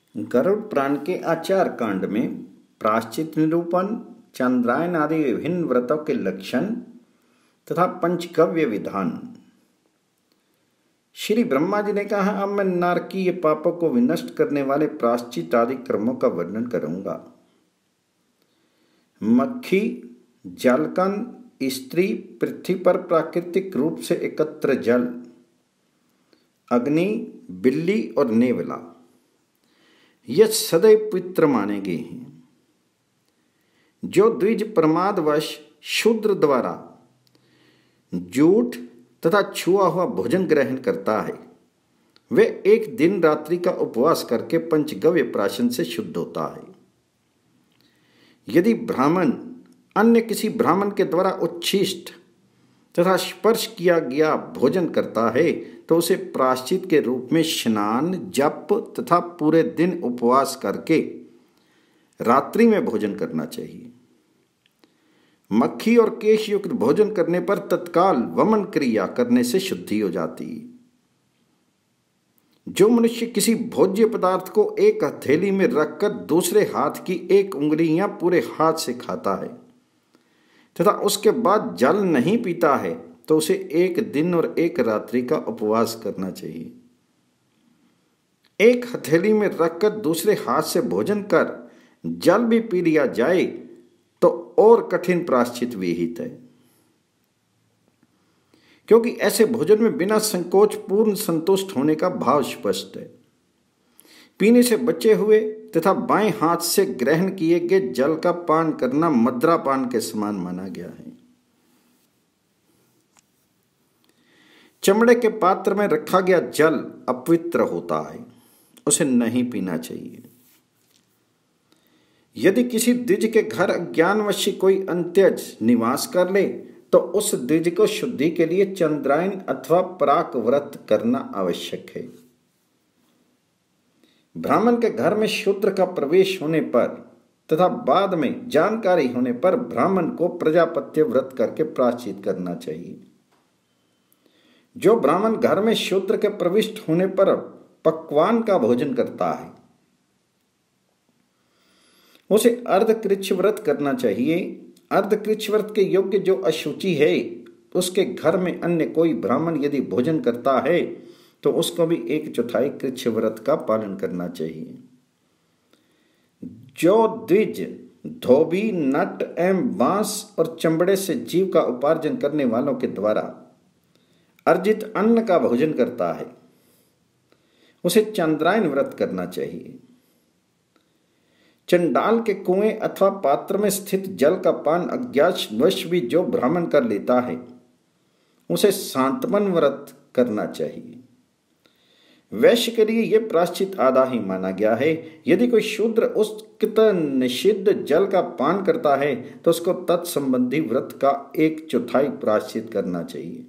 गरुड़ पुराण के आचार कांड में प्रायश्चित निरूपण, चंद्रायन आदि विभिन्न व्रतों के लक्षण तथा पंचगव्य विधान। श्री ब्रह्मा जी ने कहा, अब मैं नारकीय पापों को विनष्ट करने वाले प्रायश्चित आदि कर्मों का वर्णन करूंगा। मक्खी, जलकण, स्त्री, पृथ्वी पर प्राकृतिक रूप से एकत्र जल, अग्नि, बिल्ली और नेवला, यह सदैव पवित्र माने गए हैं। जो द्विज प्रमादवश शूद्र द्वारा झूठ तथा छुआ हुआ भोजन ग्रहण करता है, वे एक दिन रात्रि का उपवास करके पंचगव्य प्राशन से शुद्ध होता है। यदि ब्राह्मण अन्य किसी ब्राह्मण के द्वारा उच्छिष्ट तथा स्पर्श किया गया भोजन करता है तो उसे प्रायश्चित के रूप में स्नान, जप तथा पूरे दिन उपवास करके रात्रि में भोजन करना चाहिए। मक्खी और केश युक्त भोजन करने पर तत्काल वमन क्रिया करने से शुद्धि हो जाती है। जो मनुष्य किसी भोज्य पदार्थ को एक हथेली में रखकर दूसरे हाथ की एक उंगली या पूरे हाथ से खाता है तथा उसके बाद जल नहीं पीता है तो उसे एक दिन और एक रात्रि का उपवास करना चाहिए। एक हथेली में रखकर दूसरे हाथ से भोजन कर जल भी पी लिया जाए तो और कठिन प्रायश्चित विहित है, क्योंकि ऐसे भोजन में बिना संकोच पूर्ण संतुष्ट होने का भाव स्पष्ट है। पीने से बचे हुए तथा बाएं हाथ से ग्रहण किए गए जल का पान करना मद्रापान के समान माना गया है। चमड़े के पात्र में रखा गया जल अपवित्र होता है, उसे नहीं पीना चाहिए। यदि किसी द्विज के घर अज्ञानवश कोई अंत्यज निवास कर ले तो उस द्विज को शुद्धि के लिए चंद्रायन अथवा पराक व्रत करना आवश्यक है। ब्राह्मण के घर में शूद्र का प्रवेश होने पर तथा बाद में जानकारी होने पर ब्राह्मण को प्रजापत्य व्रत करके प्रायश्चित करना चाहिए। जो ब्राह्मण घर में शूद्र के प्रविष्ट होने पर पक्वान का भोजन करता है उसे अर्धकृच्छ व्रत करना चाहिए। अर्धकृच्छ व्रत के योग्य जो अशुचि है उसके घर में अन्य कोई ब्राह्मण यदि भोजन करता है तो उसको भी 1/4 कृच्छ व्रत का पालन करना चाहिए। जो द्विज धोबी, नट एवं बांस और चमड़े से जीव का उपार्जन करने वालों के द्वारा अर्जित अन्न का भोजन करता है उसे चंद्रायन व्रत करना चाहिए। चंडाल के कुएं अथवा पात्र में स्थित जल का पान अज्ञानवश भी जो ब्राह्मण कर लेता है उसे सांतवन व्रत करना चाहिए। वैश्य के लिए यह प्रायश्चित आधा ही माना गया है। यदि कोई शूद्र उक्त निषिद्ध जल का पान करता है तो उसको तत्संबंधी व्रत का 1/4 प्रायश्चित करना चाहिए।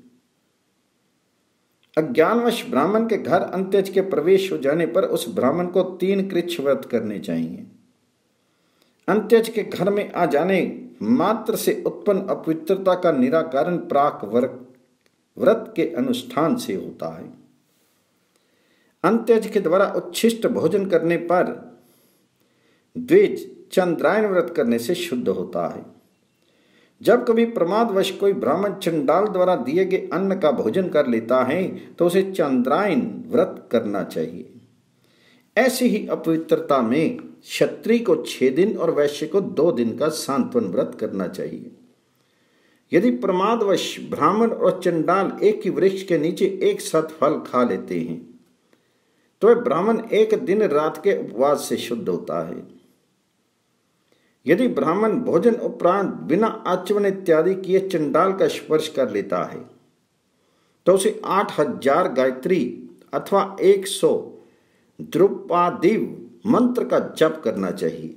अज्ञानवश ब्राह्मण के घर अंत्यज के प्रवेश हो जाने पर उस ब्राह्मण को 3 कृच्छ व्रत करने चाहिए। अंत्यज के घर में आ जाने मात्र से उत्पन्न अपवित्रता का निराकरण प्राक व्रत के अनुष्ठान से होता है। अंत्यज के द्वारा उच्छिष्ट भोजन करने पर द्विज चंद्रायन व्रत करने से शुद्ध होता है। जब कभी प्रमादवश कोई ब्राह्मण चंडाल द्वारा दिए गए अन्न का भोजन कर लेता है तो उसे चंद्रायन व्रत करना चाहिए। ऐसी ही अपवित्रता में क्षत्रिय को 6 दिन और वैश्य को 2 दिन का सांत्वन व्रत करना चाहिए। यदि प्रमादवश ब्राह्मण और चंडाल एक ही वृक्ष के नीचे एक साथ फल खा लेते हैं तो वह ब्राह्मण एक दिन रात के उपवास से शुद्ध होता है। यदि ब्राह्मण भोजन उपरांत बिना आचमन इत्यादि किए चंडाल का स्पर्श कर लेता है तो उसे 8000 गायत्री अथवा 100 द्रुपदी मंत्र का जप करना चाहिए।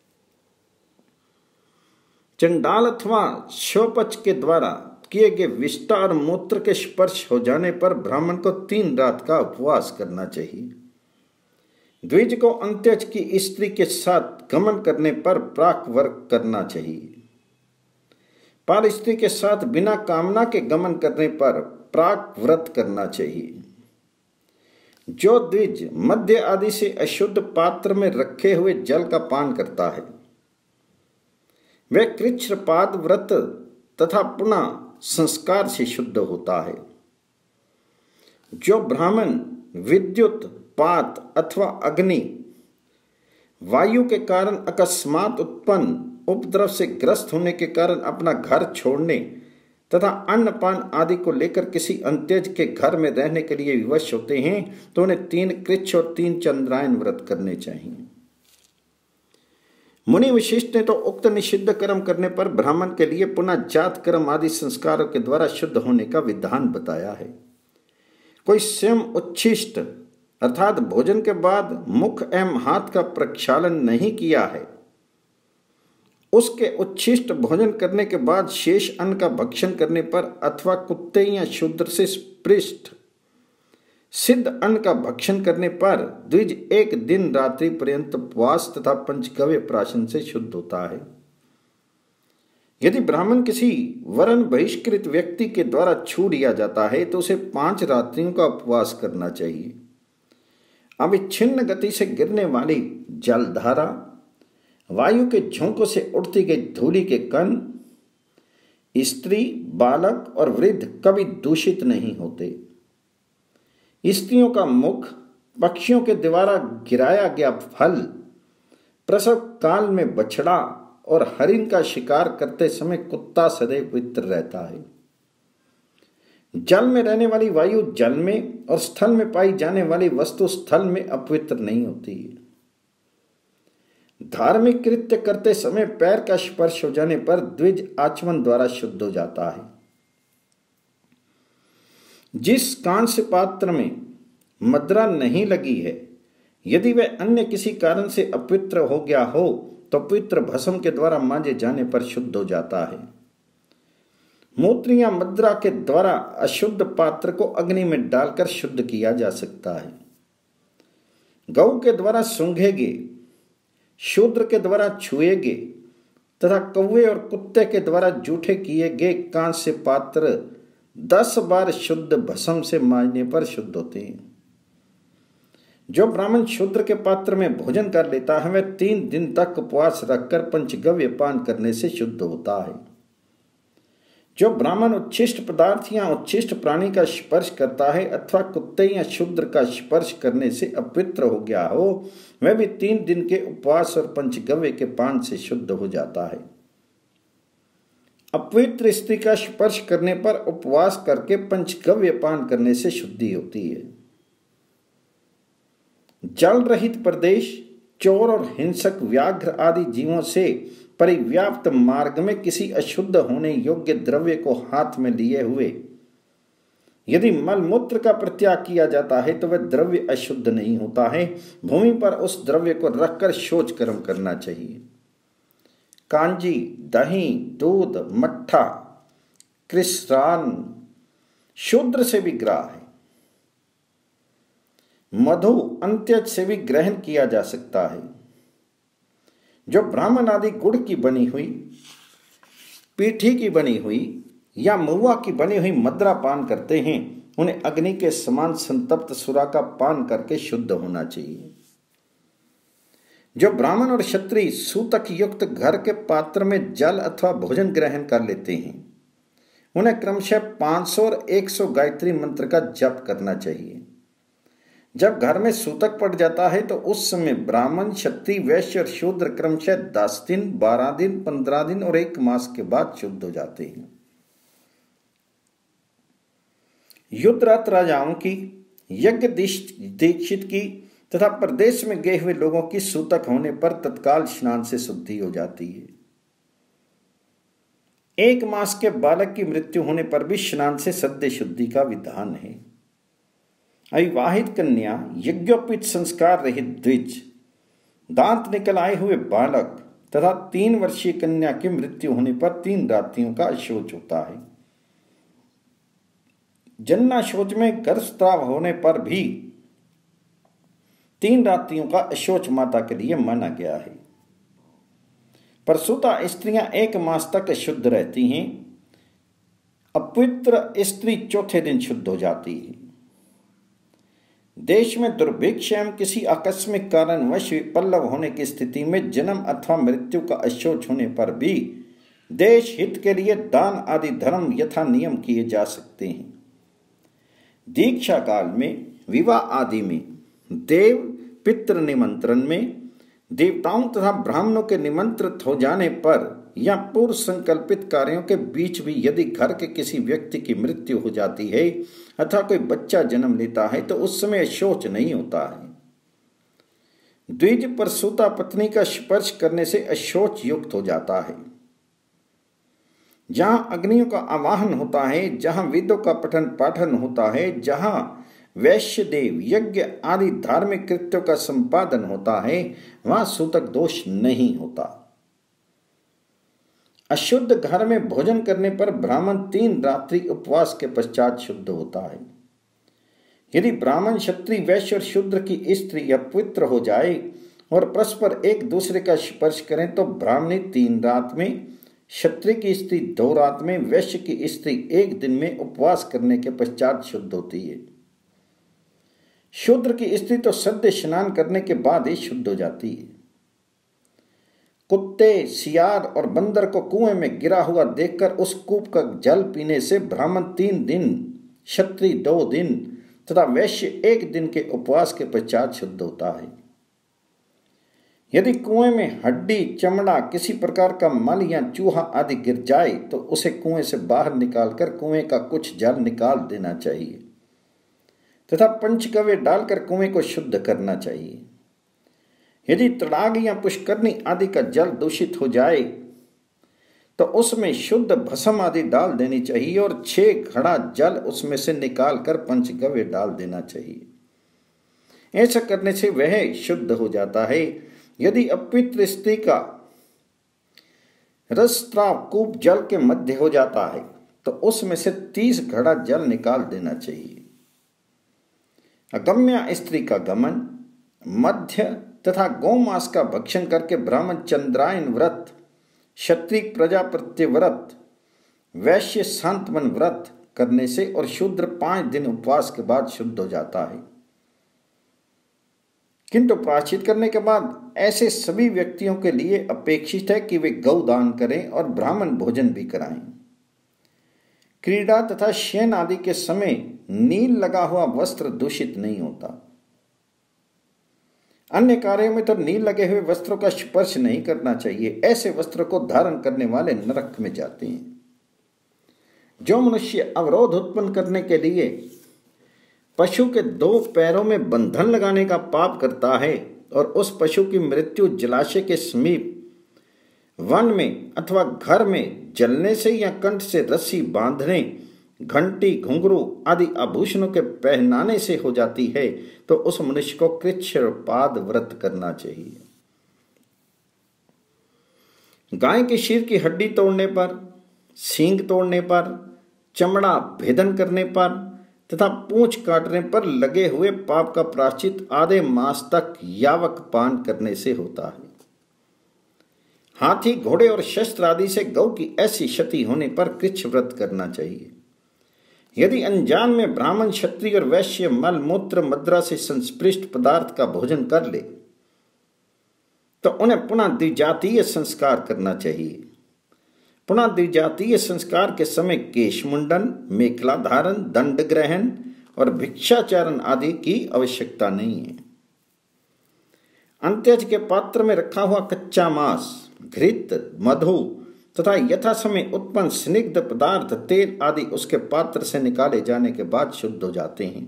चंडाल अथवा शवपच के द्वारा किए गए विष्टा और मूत्र के स्पर्श हो जाने पर ब्राह्मण को 3 रात का उपवास करना चाहिए। द्विज को अंत्यज की स्त्री के साथ गमन करने पर प्राक व्रत करना चाहिए। पर स्त्री के साथ बिना कामना के गमन करने पर प्राक व्रत करना चाहिए। जो द्विज मध्य आदि से अशुद्ध पात्र में रखे हुए जल का पान करता है वह कृच्छ्रपाद व्रत तथा पुनः संस्कार से शुद्ध होता है। जो ब्राह्मण विद्युत, पात अथवा अग्नि, वायु के कारण अकस्मात उत्पन्न उपद्रव से ग्रस्त होने के कारण अपना घर छोड़ने तथा अन्नपान आदि को लेकर किसी अंत्यज के घर में रहने के लिए विवश होते हैं तो उन्हें 3 कृच्छ और 3 चंद्रायन व्रत करने चाहिए। मुनि वशिष्ठ ने तो उक्त निषिद्ध कर्म करने पर ब्राह्मण के लिए पुनः जात कर्म आदि संस्कारों के द्वारा शुद्ध होने का विधान बताया है। कोई स्वयं उच्छिष्ट अर्थात भोजन के बाद मुख एवं हाथ का प्रक्षालन नहीं किया है, उसके उच्छिष्ट भोजन करने के बाद शेष अन्न का भक्षण करने पर अथवा कुत्ते या शूद्र से स्पृष्ट सिद्ध अन्न का भक्षण करने पर द्विज 1 दिन रात्रि पर्यंत उपवास तथा पंचगव्य प्राशन से शुद्ध होता है। यदि ब्राह्मण किसी वर्ण बहिष्कृत व्यक्ति के द्वारा छू लिया जाता है तो उसे 5 रात्रियों का उपवास करना चाहिए। अविच्छिन्न गति से गिरने वाली जलधारा, वायु के झोंकों से उड़ती गई धूलि के कण, स्त्री, बालक और वृद्ध कभी दूषित नहीं होते। स्त्रियों का मुख, पक्षियों के द्वारा गिराया गया फल, प्रसव काल में बछड़ा और हरिण का शिकार करते समय कुत्ता सदैव पवित्र रहता है। जल में रहने वाली वायु जल में और स्थल में पाई जाने वाली वस्तु स्थल में अपवित्र नहीं होती है। धार्मिक कृत्य करते समय पैर का स्पर्श हो जाने पर द्विज आचमन द्वारा शुद्ध हो जाता है। जिस कांस्य पात्र में मदिरा नहीं लगी है, यदि वह अन्य किसी कारण से अपवित्र हो गया हो तो पवित्र भस्म के द्वारा मांजे जाने पर शुद्ध हो जाता है। मूत्र या मदिरा के द्वारा अशुद्ध पात्र को अग्नि में डालकर शुद्ध किया जा सकता है। गौ के द्वारा सूंघेगे, शूद्र के द्वारा छुएगे तथा कौवे और कुत्ते के द्वारा जूठे किए गए कांस्य पात्र 10 बार शुद्ध भस्म से मांजने पर शुद्ध होते हैं। जो ब्राह्मण शूद्र के पात्र में भोजन कर लेता है वह 3 दिन तक उपवास रखकर पंचगव्य पान करने से शुद्ध होता है। जो ब्राह्मण उच्छिष्ट पदार्थ या उच्छिष्ट प्राणी का स्पर्श करता है अथवा कुत्ते या शूद्र का स्पर्श करने से अपवित्र हो गया हो वह भी 3 दिन के उपवास और पंचगव्य के पान से शुद्ध हो जाता है। अपवित्र स्त्री का स्पर्श करने पर उपवास करके पंचगव्य पान करने से शुद्धि होती है। जल रहित प्रदेश, चोर और हिंसक व्याघ्र आदि जीवों से परिव्याप्त मार्ग में किसी अशुद्ध होने योग्य द्रव्य को हाथ में लिए हुए यदि मलमूत्र का परित्याग किया जाता है तो वह द्रव्य अशुद्ध नहीं होता है। भूमि पर उस द्रव्य को रखकर शौच कर्म करना चाहिए। कांजी, दही, दूध, मट्ठा, कृष्णान शूद्र से भी ग्राह्य है। मधु अंत्यज से भी ग्रहण किया जा सकता है। जो ब्राह्मण आदि गुड़ की बनी हुई, पीठी की बनी हुई या महुआ की बनी हुई मदिरा पान करते हैं उन्हें अग्नि के समान संतप्त सुरा का पान करके शुद्ध होना चाहिए। जो ब्राह्मण और क्षत्रिय सूतक युक्त घर के पात्र में जल अथवा भोजन ग्रहण कर लेते हैं उन्हें क्रमशः 500 और 100 गायत्री मंत्र का जप करना चाहिए। जब घर में सूतक पड़ जाता है तो उस समय ब्राह्मण, क्षत्रिय, वैश्य और शूद्र क्रमशः 10 दिन, 12 दिन, 15 दिन और 1 मास के बाद शुद्ध हो जाते हैं। युद्धरत राजाओं की, यज्ञ दीक्षित की तथा प्रदेश में गए हुए लोगों की सूतक होने पर तत्काल स्नान से शुद्धि हो जाती है। 1 मास के बालक की मृत्यु होने पर भी स्नान से सद्य शुद्धि का विधान है। अविवाहित कन्या, यज्ञोपित संस्कार रहित द्विज, दांत निकल आए हुए बालक तथा 3 वर्षीय कन्या की मृत्यु होने पर 3 रात्रियों का शौच होता है। जन्ना शौच में गर्भस्राव होने पर भी 3 रात्रियों का अशौच माता के लिए माना गया है। प्रसूता स्त्रियां 1 मास तक अशुद्ध रहती हैं। अपवित्र स्त्री चौथे दिन शुद्ध हो जाती है। देश में दुर्भिक्ष एवं किसी आकस्मिक कारणवश विपल्लव होने की स्थिति में जन्म अथवा मृत्यु का अशोच होने पर भी देश हित के लिए दान आदि धर्म यथा नियम किए जा सकते हैं। दीक्षा काल में, विवाह आदि में, देव पितृ निमंत्रण में, देवताओं तथा ब्राह्मणों के निमंत्रित हो जाने पर या पूर्व संकल्पित कार्यों के बीच भी यदि घर के किसी व्यक्ति की मृत्यु हो जाती है अथवा कोई बच्चा जन्म लेता है तो उस समय शोच नहीं होता है। द्विज पर सूता पत्नी का स्पर्श करने से अशोच युक्त हो जाता है। जहां अग्नियों का आवाहन होता है, जहां वेदों का पठन पाठन होता है, जहां वैश्य देव यज्ञ आदि धार्मिक कृत्यों का संपादन होता है, वहां सूतक दोष नहीं होता। अशुद्ध घर में भोजन करने पर ब्राह्मण 3 रात्रि उपवास के पश्चात शुद्ध होता है। यदि ब्राह्मण, क्षत्रिय, वैश्य और शूद्र की स्त्री अपवित्र हो जाए और परस्पर एक दूसरे का स्पर्श करें तो ब्राह्मणी 3 रात में, क्षत्रिय की स्त्री 2 रात में, वैश्य की स्त्री 1 दिन में उपवास करने के पश्चात शुद्ध होती है। शूद्र की स्त्री तो सद्य स्नान करने के बाद ही शुद्ध हो जाती है। कुत्ते, सियार और बंदर को कुएं में गिरा हुआ देखकर उस कूप का जल पीने से ब्राह्मण 3 दिन, क्षत्रिय 2 दिन तथा वैश्य 1 दिन के उपवास के पश्चात शुद्ध होता है। यदि कुएं में हड्डी, चमड़ा, किसी प्रकार का मल या चूहा आदि गिर जाए तो उसे कुएं से बाहर निकालकर कुएं का कुछ जल निकाल देना चाहिए तथा पंचगव्य डालकर कुएं को शुद्ध करना चाहिए। यदि तड़ाग या पुष्करनी आदि का जल दूषित हो जाए तो उसमें शुद्ध भस्म आदि डाल देनी चाहिए और 6 घड़ा जल उसमें से निकालकर पंचगव्य डाल देना चाहिए। ऐसा करने से वह शुद्ध हो जाता है। यदि अपवित्र स्त्री का रसस्राव कूप जल के मध्य हो जाता है तो उसमें से 30 घड़ा जल निकाल देना चाहिए। अगम्या स्त्री का गमन, मध्य तथा गौमांस का भक्षण करके ब्राह्मण चंद्रायन व्रत, क्षत्रिय प्रजापत्य व्रत, वैश्य शांतमन व्रत करने से और शूद्र 5 दिन उपवास के बाद शुद्ध हो जाता है। किंतु प्रायश्चित करने के बाद ऐसे सभी व्यक्तियों के लिए अपेक्षित है कि वे गौदान करें और ब्राह्मण भोजन भी कराएं। क्रीड़ा तथा शयन आदि के समय नील लगा हुआ वस्त्र दूषित नहीं होता। अन्य कार्यों में तो नील लगे हुए वस्त्रों का स्पर्श नहीं करना चाहिए। ऐसे वस्त्र को धारण करने वाले नरक में जाते हैं। जो मनुष्य अवरोध उत्पन्न करने के लिए पशु के 2 पैरों में बंधन लगाने का पाप करता है और उस पशु की मृत्यु जलाशय के समीप, वन में अथवा घर में जलने से या कंठ से रस्सी बांधने, घंटी, घुंघरू आदि आभूषणों के पहनाने से हो जाती है तो उस मनुष्य को कृच्छ्रपाद व्रत करना चाहिए। गाय के शीर की हड्डी तोड़ने पर, सींग तोड़ने पर, चमड़ा भेदन करने पर तथा पूंछ काटने पर लगे हुए पाप का प्रायश्चित आधे मास तक यावक पान करने से होता है। हाथी, घोड़े और शस्त्र आदि से गौ की ऐसी क्षति होने पर कृच्छ व्रत करना चाहिए। यदि अनजान में ब्राह्मण, क्षत्रिय और वैश्य मल मूत्र मद्रा से संस्पृष्ट पदार्थ का भोजन कर ले तो उन्हें पुनः द्विजातीय संस्कार करना चाहिए। पुनः द्विजातीय संस्कार के समय केश मुंडन, मेखला धारण, दंड ग्रहण और भिक्षाचरण आदि की आवश्यकता नहीं है। अंत्यज के पात्र में रखा हुआ कच्चा मांस, घृत, मधु तथा यथा समय उत्पन्न स्निग्ध पदार्थ, तेल आदि उसके पात्र से निकाले जाने के बाद शुद्ध हो जाते हैं।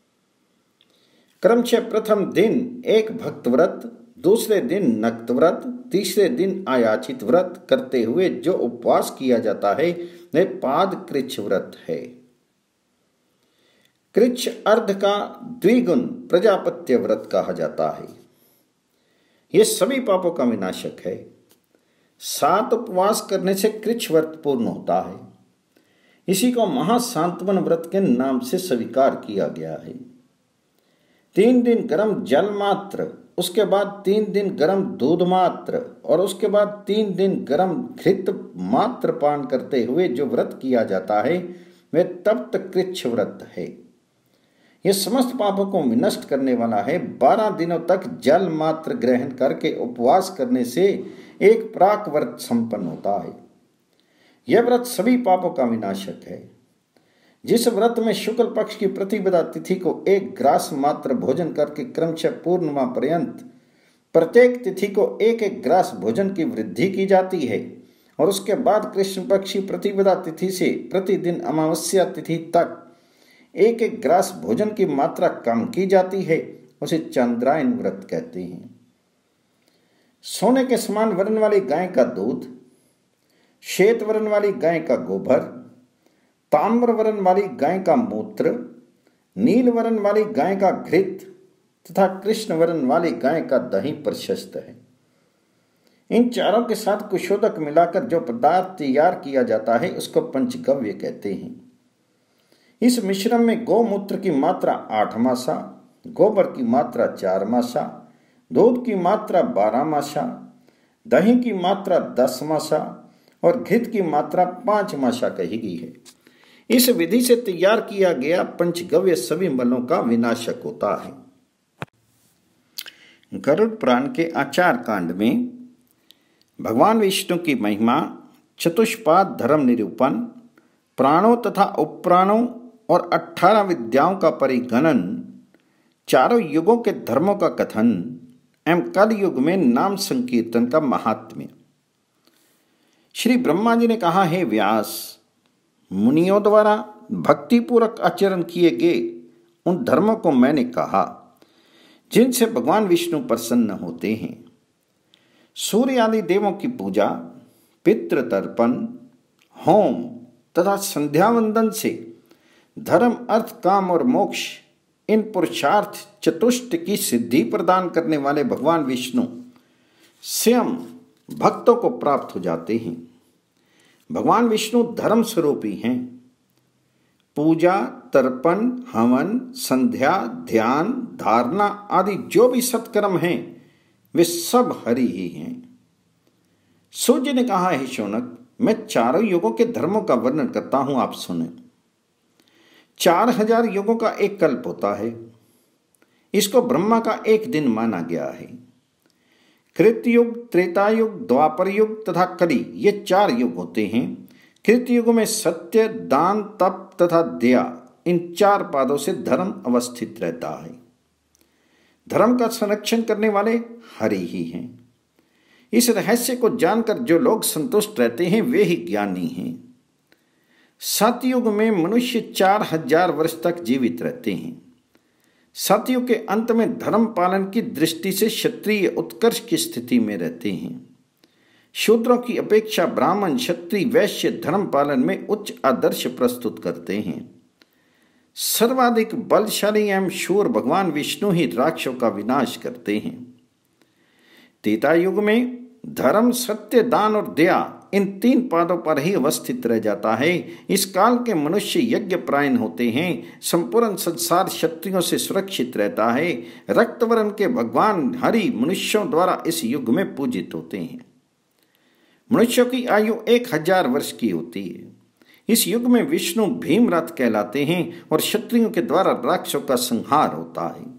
क्रमशः प्रथम दिन एक भक्त व्रत, दूसरे दिन नक्त व्रत, तीसरे दिन आयाचित व्रत करते हुए जो उपवास किया जाता है वह पाद कृच्छ व्रत है। कृच्छ अर्ध का द्विगुण प्रजापत्य व्रत कहा जाता है। यह सभी पापों का विनाशक है। 7 उपवास करने से कृच्छ व्रत पूर्ण होता है। इसी को महाशांतवन व्रत के नाम से स्वीकार किया गया है। 3 दिन गर्म जल मात्र, उसके बाद 3 दिन गर्म दूध मात्र और उसके बाद 3 दिन गर्म घृत मात्र पान करते हुए जो व्रत किया जाता है वह तप्त कृच्छ व्रत है। यह समस्त पापों को विनष्ट करने वाला है। 12 दिनों तक जल मात्र ग्रहण करके उपवास करने से एक प्राक व्रत संपन्न होता है। यह व्रत सभी पापों का विनाशक है। जिस व्रत में शुक्ल पक्ष की प्रतिपदा तिथि को एक ग्रास मात्र भोजन करके क्रमशः पूर्णिमा पर्यंत प्रत्येक तिथि को एक एक ग्रास भोजन की वृद्धि की जाती है और उसके बाद कृष्ण पक्ष की प्रतिपदा तिथि से प्रतिदिन अमावस्या तिथि तक एक एक ग्रास भोजन की मात्रा कम की जाती है, उसे चंद्रायन व्रत कहते हैं। सोने के समान वर्ण वाली गाय का दूध, श्वेत वर्ण वाली गाय का गोबर, ताम्र वर्ण वाली गाय का मूत्र, नील वर्ण वाली गाय का घृत तथा कृष्ण वर्ण वाली गाय का दही प्रशस्त है। इन चारों के साथ कुशोदक मिलाकर जो पदार्थ तैयार किया जाता है उसको पंचगव्य कहते हैं। इस मिश्रण में गौमूत्र की मात्रा 8 मासा, गोबर की मात्रा 4 मासा, दूध की मात्रा 12 मासा, दही की मात्रा 10 मासा और घृत की मात्रा 5 मासा कही गई है। इस विधि से तैयार किया गया पंचगव्य सभी मलों का विनाशक होता है। गरुड़ पुराण के आचार कांड में भगवान विष्णु की महिमा, चतुष्पाद धर्म निरूपण, प्राणों तथा उपप्राणों और 18 विद्याओं का परिगणन, चारों युगों के धर्मों का कथन एवं कल युग में नाम संकीर्तन का महात्म्य। श्री ब्रह्मा जी ने कहा, हे व्यास, मुनियों द्वारा भक्तिपूर्वक आचरण किए गए उन धर्मों को मैंने कहा जिनसे भगवान विष्णु प्रसन्न होते हैं। सूर्य आदि देवों की पूजा, पितृ तर्पण, होम तथा संध्या वंदन से धर्म, अर्थ, काम और मोक्ष इन पुरुषार्थ चतुष्ट की सिद्धि प्रदान करने वाले भगवान विष्णु स्वयं भक्तों को प्राप्त हो जाते हैं। भगवान विष्णु धर्म स्वरूपी हैं। पूजा, तर्पण, हवन, संध्या, ध्यान, धारणा आदि जो भी सत्कर्म हैं वे सब हरि ही हैं। सूर्य ने कहा, हे शौनक, मैं चारों युगों के धर्मों का वर्णन करता हूं, आप सुने। 4000 युगों का एक कल्प होता है। इसको ब्रह्मा का एक दिन माना गया है। कृतयुग, त्रेतायुग, द्वापर युग तथा कली ये 4 युग होते हैं। कृतयुग में सत्य, दान, तप तथा दया इन 4 पादों से धर्म अवस्थित रहता है। धर्म का संरक्षण करने वाले हरि ही हैं। इस रहस्य को जानकर जो लोग संतुष्ट रहते हैं वे ही ज्ञानी हैं। सतयुग में मनुष्य 4000 वर्ष तक जीवित रहते हैं। सतयुग के अंत में धर्म पालन की दृष्टि से क्षत्रिय उत्कर्ष की स्थिति में रहते हैं। शूद्रों की अपेक्षा ब्राह्मण, क्षत्रिय, वैश्य धर्म पालन में उच्च आदर्श प्रस्तुत करते हैं। सर्वाधिक बलशाली एवं शूर भगवान विष्णु ही राक्षसों का विनाश करते हैं। त्रेता युग में धर्म, सत्य, दान और दया इन 3 पादों पर ही अवस्थित रह जाता है। इस काल के मनुष्य यज्ञ परायण होते हैं। संपूर्ण संसार क्षत्रियों से सुरक्षित रहता है। रक्तवर्ण के भगवान हरि मनुष्यों द्वारा इस युग में पूजित होते हैं। मनुष्यों की आयु 1000 वर्ष की होती है। इस युग में विष्णु भीमरथ कहलाते हैं और क्षत्रियों के द्वारा राक्षसों का संहार होता है।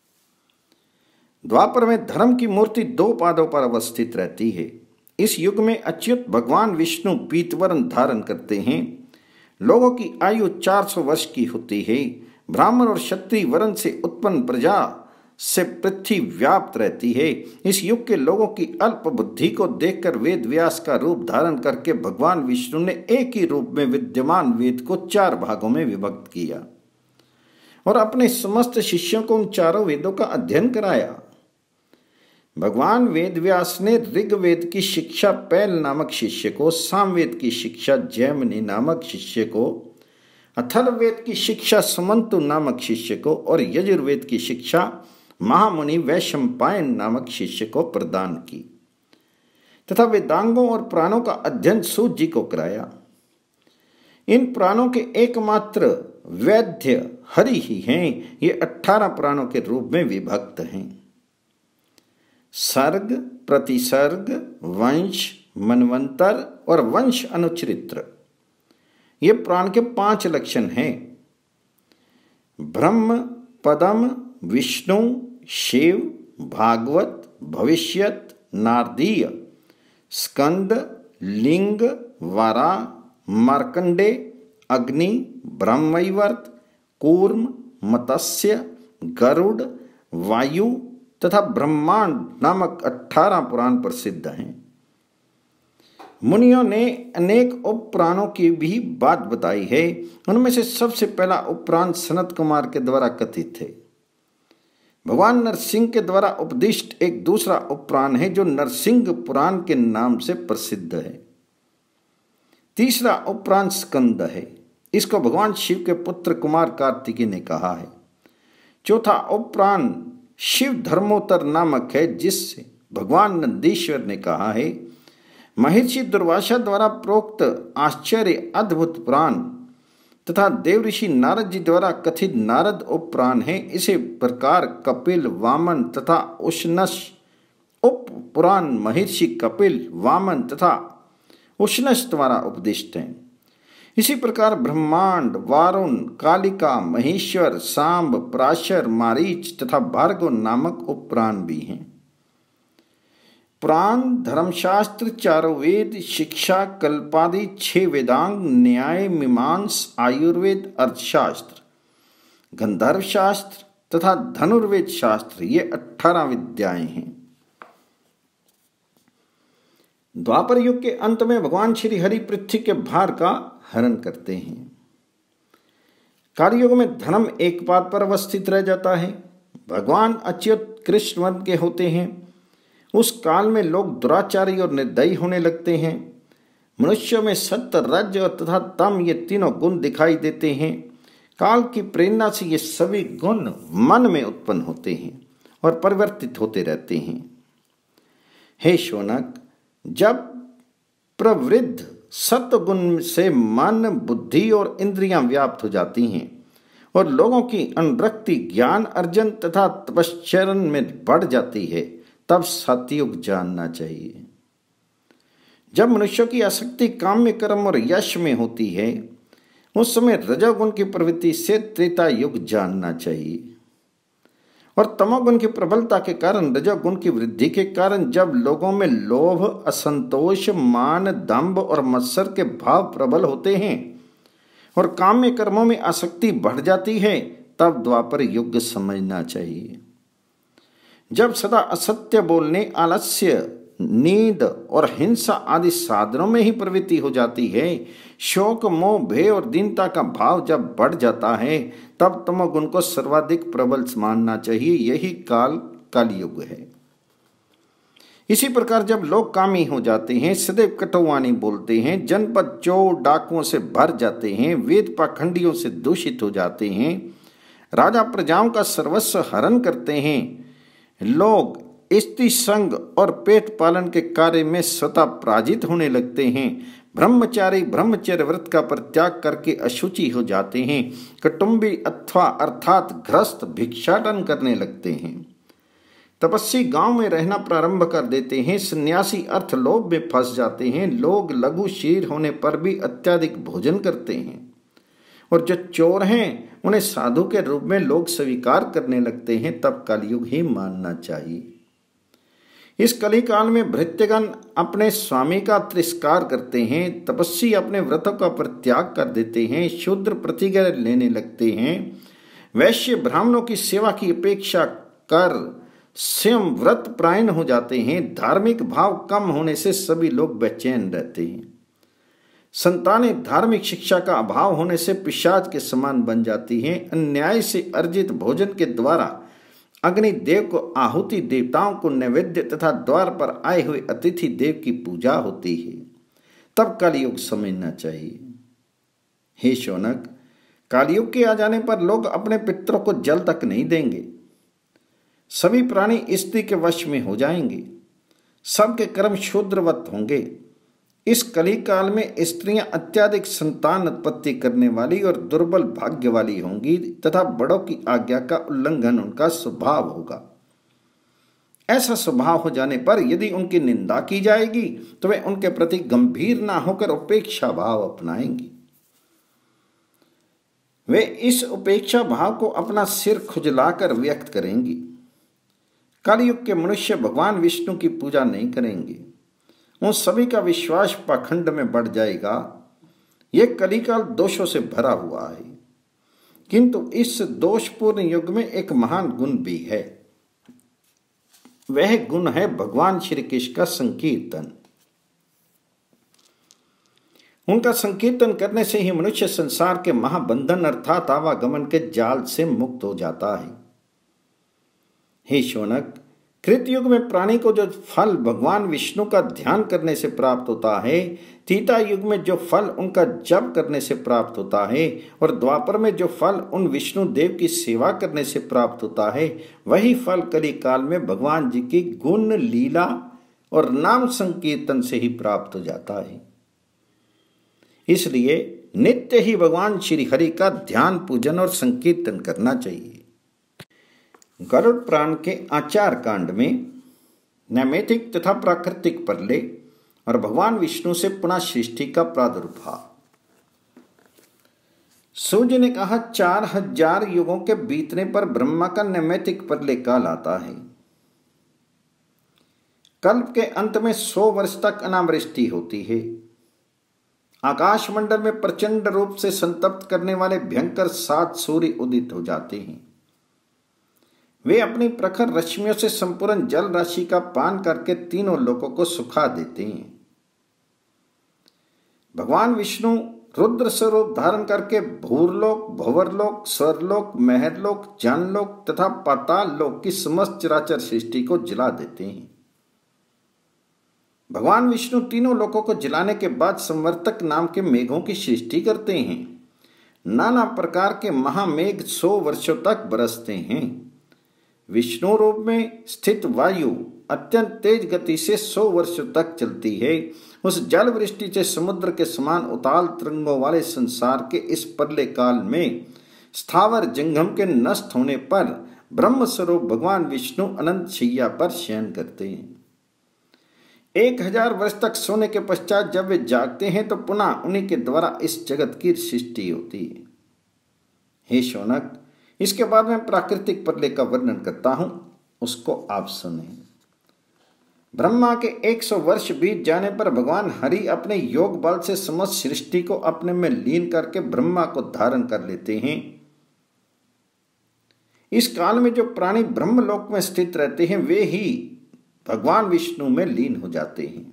द्वापर में धर्म की मूर्ति 2 पादों पर अवस्थित रहती है। इस युग में अच्युत भगवान विष्णु पीतवर्ण धारण करते हैं। लोगों की आयु 400 वर्ष की होती है। ब्राह्मण और क्षत्रिय वर्ण से उत्पन्न प्रजा से पृथ्वी व्याप्त रहती है। इस युग के लोगों की अल्प बुद्धि को देखकर वेद व्यास का रूप धारण करके भगवान विष्णु ने एक ही रूप में विद्यमान वेद को 4 भागों में विभक्त किया और अपने समस्त शिष्यों को उन चारों वेदों का अध्ययन कराया। भगवान वेद व्यास ने ऋग्वेद की शिक्षा पैल नामक शिष्य को, सामवेद की शिक्षा जैमिनी नामक शिष्य को, अथर्ववेद की शिक्षा सुमंतु नामक शिष्य को और यजुर्वेद की शिक्षा महामुनि वैशंपायन नामक शिष्य को प्रदान की तथा वेदांगों और प्राणों का अध्ययन सूत जी को कराया। इन प्राणों के एकमात्र वैद्य हरि ही हैं। ये 18 प्राणों के रूप में विभक्त हैं। सर्ग, प्रतिसर्ग, वंश, मनवंतर और वंश अनुचरित्र ये प्राण के 5 लक्षण हैं। ब्रह्म, पद्म, विष्णु, शिव, भागवत, भविष्यत, नारदीय, स्कंद, लिंग, वरा, मार्कंडे, अग्नि, ब्रह्मवैवर्त, कूर्म, मत्स्य, गरुड़, वायु तथा ब्रह्मांड नामक 18 पुराण प्रसिद्ध हैं। मुनियों ने अनेक उपपुराणों की भी बात बताई है। उनमें से सबसे पहला उपपुराण सनत कुमार के द्वारा कथित है। भगवान नरसिंह के द्वारा उपदिष्ट एक दूसरा उपपुराण है जो नरसिंह पुराण के नाम से प्रसिद्ध है। तीसरा उपपुराण स्कंद है। इसको भगवान शिव के पुत्र कुमार कार्तिकी ने कहा है। चौथा उपपुराण शिव धर्मोत्तर नामक है, जिससे भगवान नंदीश्वर ने कहा है। महर्षि दुर्वासा द्वारा प्रोक्त आश्चर्य अद्भुत पुराण तथा देवऋषि नारद जी द्वारा कथित नारद उपपुराण है। इसी प्रकार कपिल, वामन तथा उशनस उपपुराण महर्षि कपिल, वामन तथा उशनस द्वारा उपदिष्ट हैं। इसी प्रकार ब्रह्मांड, वारुण, कालिका, महेश्वर, सांब, पराशर, मारीच तथा भार्गव नामक उपपुराण भी हैं। पुराण, धर्मशास्त्र, चारों वेद, शिक्षा, कल्पादि 6 वेदांग, न्याय, मीमांस, आयुर्वेद, अर्थशास्त्र, गंधर्व शास्त्र तथा धनुर्वेद शास्त्र, ये 18 विद्याएं हैं। द्वापर युग के अंत में भगवान श्री हरि पृथ्वी के भार का हरण करते हैं। कालयुग में धर्म एक पाद पर अवस्थित रह जाता है। भगवान अच्युत कृष्ण वर्ण के होते हैं। उस काल में लोग दुराचारी और निर्दयी होने लगते हैं। मनुष्यों में सत्य, रज और तथा तम ये तीनों गुण दिखाई देते हैं। काल की प्रेरणा से ये सभी गुण मन में उत्पन्न होते हैं और परिवर्तित होते रहते हैं। हे शौनक, जब प्रवृद्ध सत्वगुण से मन, बुद्धि और इंद्रियां व्याप्त हो जाती हैं और लोगों की अनुरक्ति ज्ञान अर्जन तथा तपश्चरण में बढ़ जाती है, तब सतयुग जानना चाहिए। जब मनुष्यों की आसक्ति काम्य कर्म और यश में होती है, उस समय रजोगुण की प्रवृत्ति से त्रेता युग जानना चाहिए। और तमोगुण की प्रबलता के कारण, रजोगुण की वृद्धि के कारण जब लोगों में लोभ, असंतोष, मान, दंभ और मत्सर के भाव प्रबल होते हैं और काम्य कर्मों में आसक्ति बढ़ जाती है, तब द्वापर युग समझना चाहिए। जब सदा असत्य बोलने, आलस्य, नींद और हिंसा आदि साधनों में ही प्रवृत्ति हो जाती है, शोक, मोह, भय और दीनता का भाव जब बढ़ जाता है, तब तमोगुण को सर्वाधिक प्रबल मानना चाहिए। यही कलयुग है। इसी प्रकार जब लोग कामी हो जाते हैं, सदैव कटुवाणी बोलते हैं, जनपद चोर डाकुओं से भर जाते हैं, वेद पाखंडियों से दूषित हो जाते हैं, राजा प्रजाओं का सर्वस्व हरण करते हैं, लोग स्त्री संग और पेट पालन के कार्य में स्वतः पराजित होने लगते हैं, ब्रह्मचारी ब्रह्मचर्य व्रत का परित्याग करके अशुचि हो जाते हैं, कुटुंबी अथवा अर्थात गृहस्थ भिक्षाटन करने लगते हैं, तपस्वी गांव में रहना प्रारंभ कर देते हैं, सन्यासी अर्थ लोभ में फंस जाते हैं, लोग लघु शरीर होने पर भी अत्यधिक भोजन करते हैं, और जो चोर हैं उन्हें साधु के रूप में लोग स्वीकार करने लगते हैं, तब कलयुग ही मानना चाहिए। इस कली काल में भृत्यगण अपने स्वामी का तिरस्कार करते हैं, तपस्वी अपने व्रतों का परित्याग कर देते हैं, शूद्र प्रतिज्ञा लेने लगते हैं, वैश्य ब्राह्मणों की सेवा की अपेक्षा कर स्वयं व्रत परायण हो जाते हैं, धार्मिक भाव कम होने से सभी लोग बेचैन रहते हैं, संतानें धार्मिक शिक्षा का अभाव होने से पिशाच के समान बन जाती हैं, अन्याय से अर्जित भोजन के द्वारा अग्निदेव को आहुति, देवताओं को नैवेद्य तथा द्वार पर आए हुए अतिथि देव की पूजा होती है, तब कलयुग समझना चाहिए। हे शौनक, कलयुग के आ जाने पर लोग अपने पितरों को जल तक नहीं देंगे, सभी प्राणी स्त्री के वश में हो जाएंगे, सबके कर्म शूद्रवत होंगे। इस कली काल में स्त्रियां अत्यधिक संतान उत्पत्ति करने वाली और दुर्बल भाग्य वाली होंगी तथा बड़ों की आज्ञा का उल्लंघन उनका स्वभाव होगा। ऐसा स्वभाव हो जाने पर यदि उनकी निंदा की जाएगी तो वे उनके प्रति गंभीर ना होकर उपेक्षा भाव अपनाएंगी। वे इस उपेक्षा भाव को अपना सिर खुजलाकर व्यक्त करेंगी। कलयुग के मनुष्य भगवान विष्णु की पूजा नहीं करेंगे। उन सभी का विश्वास पाखंड में बढ़ जाएगा। यह कलिकाल दोषों से भरा हुआ है, किंतु इस दोषपूर्ण युग में एक महान गुण भी है। वह गुण है भगवान श्री कृष्ण का संकीर्तन। उनका संकीर्तन करने से ही मनुष्य संसार के महाबंधन अर्थात आवागमन के जाल से मुक्त हो जाता है। हे शौनक, कृतयुग में प्राणी को जो फल भगवान विष्णु का ध्यान करने से प्राप्त होता है, त्रेता युग में जो फल उनका जप करने से प्राप्त होता है, और द्वापर में जो फल उन विष्णु देव की सेवा करने से प्राप्त होता है, वही फल कली काल में भगवान जी की गुण लीला और नाम संकीर्तन से ही प्राप्त हो जाता है। इसलिए नित्य ही भगवान श्री हरि का ध्यान, पूजन और संकीर्तन करना चाहिए। गरुड़ पुराण के आचार कांड में नैमित्तिक तथा प्राकृतिक प्रलय और भगवान विष्णु से पुनः सृष्टि का प्रादुर्भाव। सूर्य ने कहा 4000 युगों के बीतने पर ब्रह्मा का नैमित्तिक प्रलय काल आता है। कल्प के अंत में 100 वर्ष तक अनावृष्टि होती है। आकाशमंडल में प्रचंड रूप से संतप्त करने वाले भयंकर 7 सूर्य उदित हो जाते हैं। वे अपनी प्रखर रश्मियों से संपूर्ण जल राशि का पान करके तीनों लोकों को सुखा देते हैं। भगवान विष्णु रुद्र स्वरूप धारण करके भूरलोक, भंवरलोक, स्वर्लोक, महरलोक, जानलोक तथा पाताल लोक की समस्त चराचर सृष्टि को जला देते हैं। भगवान विष्णु तीनों लोकों को जलाने के बाद संवर्तक नाम के मेघों की सृष्टि करते हैं। नाना प्रकार के महामेघ 100 वर्षों तक बरसते हैं। विष्णु रूप में स्थित वायु अत्यंत तेज गति से 100 वर्षों तक चलती है। उस जल वृष्टि से समुद्र के समान उताल तरंगों वाले संसार के इस प्रलय काल में स्थावर जंगम के नष्ट होने पर ब्रह्म स्वरूप भगवान विष्णु अनंत शैया पर शयन करते हैं। 1000 वर्ष तक सोने के पश्चात जब वे जागते हैं तो पुनः उन्हीं के द्वारा इस जगत की सृष्टि होती है। हे शौनक, इसके बाद मैं प्राकृतिक प्रलय का वर्णन करता हूं, उसको आप सुने। ब्रह्मा के 100 वर्ष बीत जाने पर भगवान हरि अपने योग बल से समस्त सृष्टि को अपने में लीन करके ब्रह्मा को धारण कर लेते हैं। इस काल में जो प्राणी ब्रह्मलोक में स्थित रहते हैं वे ही भगवान विष्णु में लीन हो जाते हैं।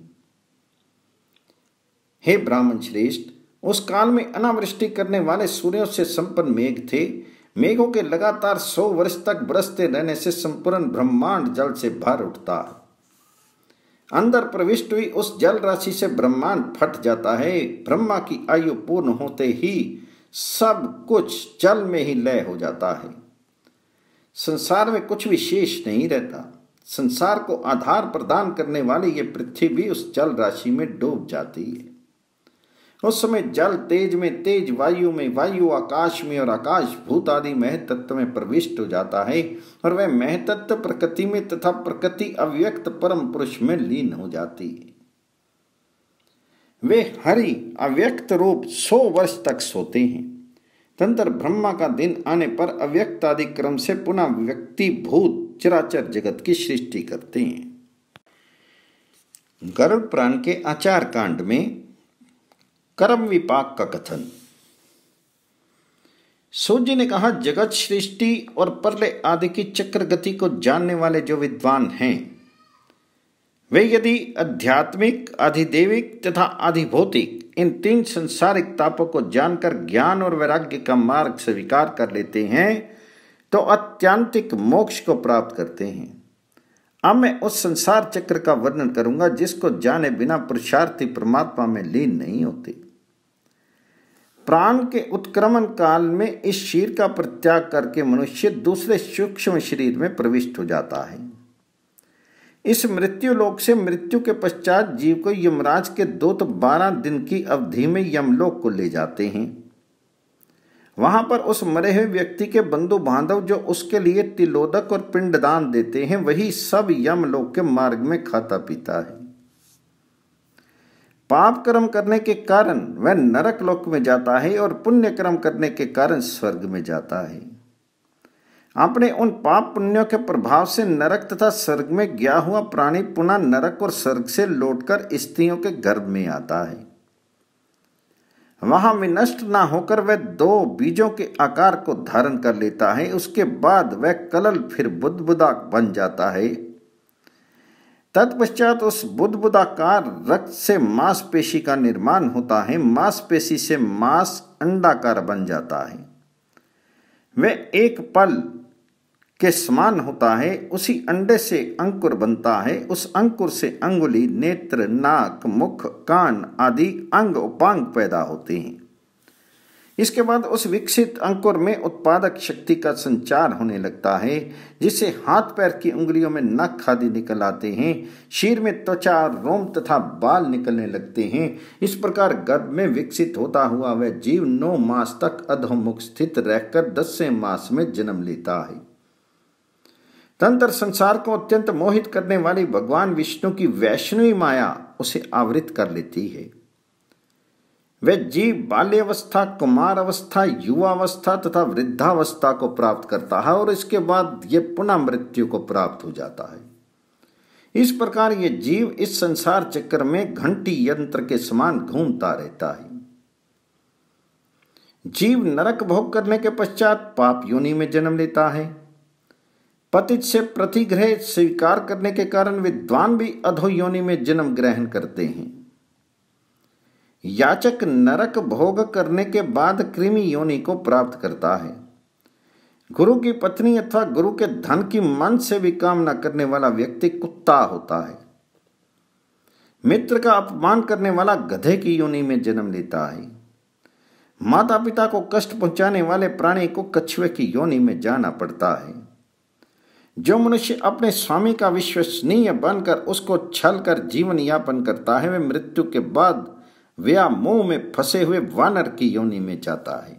हे ब्राह्मण श्रेष्ठ, उस काल में अनावृष्टि करने वाले सूर्यों से संपन्न मेघ थे। मेघों के लगातार 100 वर्ष तक बरसते रहने से संपूर्ण ब्रह्मांड जल से भर उठता है। अंदर प्रविष्ट हुई उस जल राशि से ब्रह्मांड फट जाता है। ब्रह्मा की आयु पूर्ण होते ही सब कुछ जल में ही लय हो जाता है। संसार में कुछ भी शेष नहीं रहता। संसार को आधार प्रदान करने वाली ये पृथ्वी भी उस जल राशि में डूब जाती है। उस समय जल तेज में तेज, वायु में वायु, आकाश में और आकाश भूत आदि महतत्व में प्रविष्ट हो जाता है और वह महतत्व प्रकृति में तथा प्रकृति अव्यक्त परम पुरुष में लीन हो जाती है। वे हरि अव्यक्त रूप 100 वर्ष तक सोते हैं। तंत्र ब्रह्मा का दिन आने पर अव्यक्त आदि क्रम से पुनः व्यक्ति भूत चराचर जगत की सृष्टि करते हैं। गरुड़ पुराण के आचार कांड में कर्म विपाक का कथन। सूर्य ने कहा, जगत सृष्टि और प्रलय आदि की चक्र गति को जानने वाले जो विद्वान हैं वे यदि आध्यात्मिक, अधिदैविक तथा अधिभौतिक इन 3 संसारिक तापों को जानकर ज्ञान और वैराग्य का मार्ग स्वीकार कर लेते हैं तो अत्यांतिक मोक्ष को प्राप्त करते हैं। अब मैं उस संसार चक्र का वर्णन करूंगा जिसको जाने बिना पुरुषार्थी परमात्मा में लीन नहीं होते। प्राण के उत्क्रमण काल में इस शरीर का परित्याग करके मनुष्य दूसरे सूक्ष्म शरीर में प्रविष्ट हो जाता है। इस मृत्यु लोक से मृत्यु के पश्चात जीव को यमराज के दूत 12 दिन की अवधि में यमलोक को ले जाते हैं। वहां पर उस मरे हुए व्यक्ति के बंधु बांधव जो उसके लिए तिलोदक और पिंडदान देते हैं वही सब यमलोक के मार्ग में खाता पीता है। पाप कर्म करने के कारण वह नरक लोक में जाता है और पुण्य कर्म करने के कारण स्वर्ग में जाता है। अपने उन पाप पुण्यों के प्रभाव से नरक तथा स्वर्ग में गया हुआ प्राणी पुनः नरक और स्वर्ग से लौटकर स्त्रियों के गर्भ में आता है। वहां विनष्ट ना होकर वह 2 बीजों के आकार को धारण कर लेता है। उसके बाद वह कलल फिर बुदबुदा बन जाता है। तत्पश्चात उस बुदबुदाकार रक्त से मांसपेशी का निर्माण होता है। मांसपेशी से मांस अंडाकार बन जाता है। वह एक पल के समान होता है। उसी अंडे से अंकुर बनता है। उस अंकुर से अंगुली, नेत्र, नाक, मुख, कान आदि अंग उपांग पैदा होते हैं। इसके बाद उस विकसित अंकुर में उत्पादक शक्ति का संचार होने लगता है, जिससे हाथ पैर की उंगलियों में नख आदि निकल आते हैं। शीर में त्वचा और रोम तथा बाल निकलने लगते हैं। इस प्रकार गर्भ में विकसित होता हुआ वह जीव 9 मास तक अधोमुख स्थित रहकर 10वें मास में जन्म लेता है। तंत्र संसार को अत्यंत मोहित करने वाली भगवान विष्णु की वैष्णवी माया उसे आवृत कर लेती है। वह जीव बाल्यावस्था, कुमार अवस्था, युवावस्था तथा वृद्धावस्था को प्राप्त करता है और इसके बाद ये पुनः मृत्यु को प्राप्त हो जाता है। इस प्रकार ये जीव इस संसार चक्र में घंटी यंत्र के समान घूमता रहता है। जीव नरक भोग करने के पश्चात पाप योनि में जन्म लेता है। पतित से प्रतिग्रह स्वीकार करने के कारण विद्वान भी अधो योनि में जन्म ग्रहण करते हैं। याचक नरक भोग करने के बाद कृमि योनि को प्राप्त करता है। गुरु की पत्नी अथवा गुरु के धन की मन से भी कामना करने वाला व्यक्ति कुत्ता होता है। मित्र का अपमान करने वाला गधे की योनि में जन्म लेता है। माता पिता को कष्ट पहुंचाने वाले प्राणी को कछुए की योनि में जाना पड़ता है। जो मनुष्य अपने स्वामी का विश्वसनीय बनकर उसको छल कर जीवन यापन करता है, वह मृत्यु के बाद व्यामोह में फंसे हुए वानर की योनि में जाता है।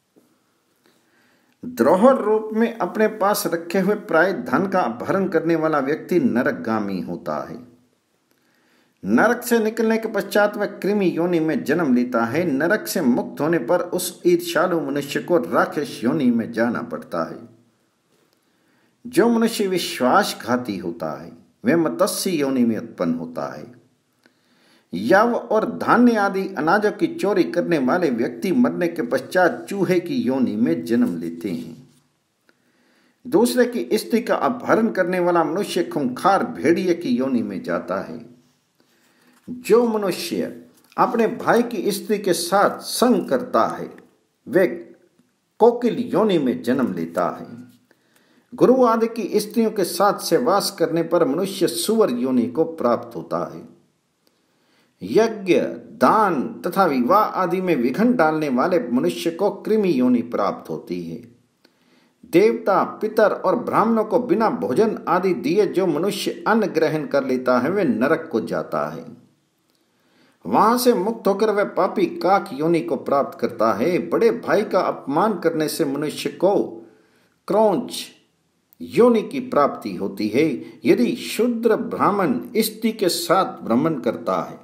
द्रोह रूप में अपने पास रखे हुए प्राय धन का अपहरण करने वाला व्यक्ति नरकगामी होता है। नरक से निकलने के पश्चात वह कृमि योनि में जन्म लेता है। नरक से मुक्त होने पर उस ईर्ष्यालु मनुष्य को राक्षस योनि में जाना पड़ता है। जो मनुष्य विश्वासघाती होता है वह मत्स्य योनि में उत्पन्न होता है। यव और धान्य आदि अनाजों की चोरी करने वाले व्यक्ति मरने के पश्चात चूहे की योनि में जन्म लेते हैं। दूसरे की स्त्री का अपहरण करने वाला मनुष्य खूंखार भेड़िए की योनि में जाता है। जो मनुष्य अपने भाई की स्त्री के साथ संग करता है वह कोकिल योनि में जन्म लेता है। गुरु आदि की स्त्रियों के साथ सहवास करने पर मनुष्य सुअर योनि को प्राप्त होता है। यज्ञ, दान तथा विवाह आदि में विघ्न डालने वाले मनुष्य को कृमि योनि प्राप्त होती है। देवता, पितर और ब्राह्मणों को बिना भोजन आदि दिए जो मनुष्य अन्न ग्रहण कर लेता है वह नरक को जाता है। वहां से मुक्त होकर वह पापी काक योनि को प्राप्त करता है। बड़े भाई का अपमान करने से मनुष्य को क्रौंच योनि की प्राप्ति होती है। यदि शूद्र ब्राह्मण स्त्री के साथ भ्रमण करता है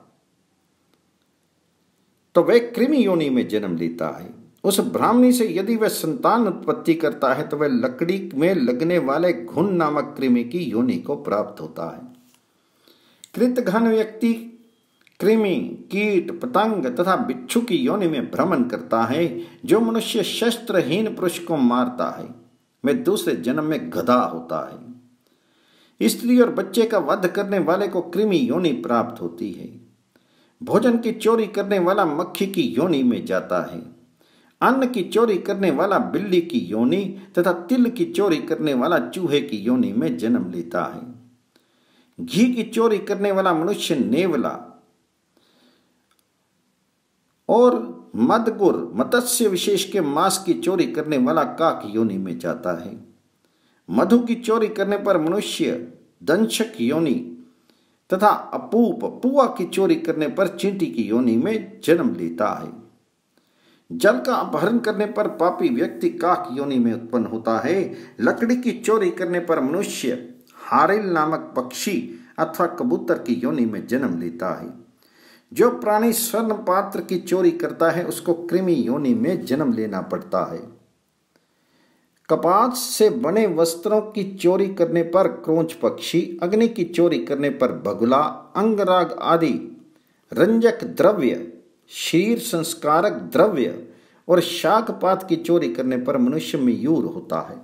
तो वह कृमि योनि में जन्म लेता है। उस ब्राह्मणी से यदि वह संतान उत्पत्ति करता है तो वह लकड़ी में लगने वाले घुन नामक कृमि की योनि को प्राप्त होता है। कृतघ्न व्यक्ति कृमि, कीट, पतंग तथा बिच्छू की योनि में भ्रमण करता है। जो मनुष्य शस्त्रहीन पुरुष को मारता है वह दूसरे जन्म में गधा होता है। स्त्री और बच्चे का वध करने वाले को कृमि योनि प्राप्त होती है। भोजन की चोरी करने वाला मक्खी की योनि में जाता है। अन्न की चोरी करने वाला बिल्ली की योनि तथा तिल की चोरी करने वाला चूहे की योनि में जन्म लेता है। घी की चोरी करने वाला मनुष्य नेवला और मदगुर मत्स्य विशेष के मांस की चोरी करने वाला काक योनि में जाता है। मधु की चोरी करने पर मनुष्य दंशक योनि तथा अपूप पुआ की चोरी करने पर चींटी की योनि में जन्म लेता है। जल का अपहरण करने पर पापी व्यक्ति काक योनि में उत्पन्न होता है। लकड़ी की चोरी करने पर मनुष्य हारिल नामक पक्षी अथवा कबूतर की योनि में जन्म लेता है। जो प्राणी स्वर्ण पात्र की चोरी करता है उसको कृमि योनि में जन्म लेना पड़ता है। कपास से बने वस्त्रों की चोरी करने पर क्रोंच पक्षी, अग्नि की चोरी करने पर बगुला, अंगराग आदि रंजक द्रव्य, शरीर संस्कारक द्रव्य और शाक पात की चोरी करने पर मनुष्य मयूर होता है।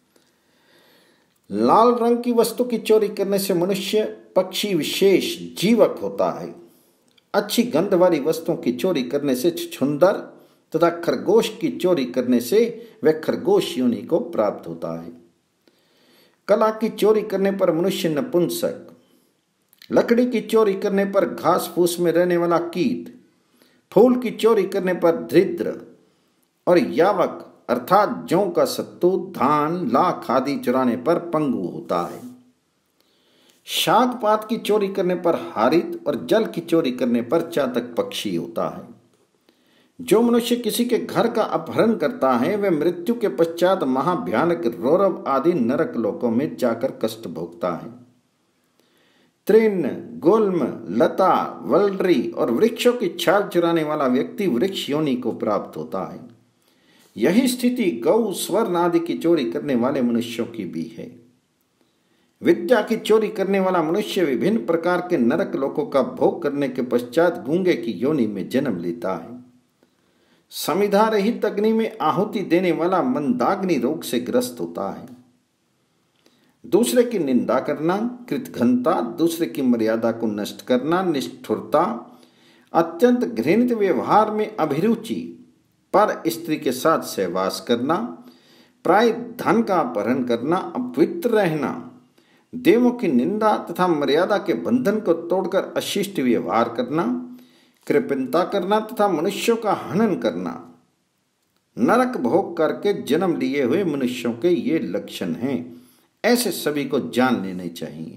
लाल रंग की वस्तु की चोरी करने से मनुष्य पक्षी विशेष जीवक होता है। अच्छी गंध वाली वस्तुओं की चोरी करने से छुछुंदर तथा खरगोश की चोरी करने से वह खरगोश योनि को प्राप्त होता है। कला की चोरी करने पर मनुष्य नपुंसक, लकड़ी की चोरी करने पर घास फूस में रहने वाला कीट, फूल की चोरी करने पर दरिद्र और यावक अर्थात जौ का सत्तू, धान, लाख आदि चुराने पर पंगु होता है। शाक पात की चोरी करने पर हारित और जल की चोरी करने पर चातक पक्षी होता है। जो मनुष्य किसी के घर का अपहरण करता है वह मृत्यु के पश्चात महाभयानक रौरव आदि नरक लोकों में जाकर कष्ट भोगता है। तृण, गुल्म, लता, वल्लरी और वृक्षों की छाल चुराने वाला व्यक्ति वृक्ष योनि को प्राप्त होता है। यही स्थिति गौ, स्वर्ण आदि की चोरी करने वाले मनुष्यों की भी है। विद्या की चोरी करने वाला मनुष्य विभिन्न प्रकार के नरक लोकों का भोग करने के पश्चात गूंगे की योनि में जन्म लेता है। समिधा रहित अग्नि में आहुति देने वाला मंदाग्नि रोग से ग्रस्त होता है। दूसरे की निंदा करना, कृतघ्नता, दूसरे की मर्यादा को नष्ट करना, निष्ठुरता, अत्यंत घृणित व्यवहार में अभिरुचि, पर स्त्री के साथ सहवास करना, प्राय धन का अपहरण करना, अपवित्र रहना, देवों की निंदा तथा मर्यादा के बंधन को तोड़कर अशिष्ट व्यवहार करना, कृपणता करना तथा मनुष्यों का हनन करना, नरक भोग करके जन्म लिए हुए मनुष्यों के ये लक्षण हैं। ऐसे सभी को जान लेने चाहिए।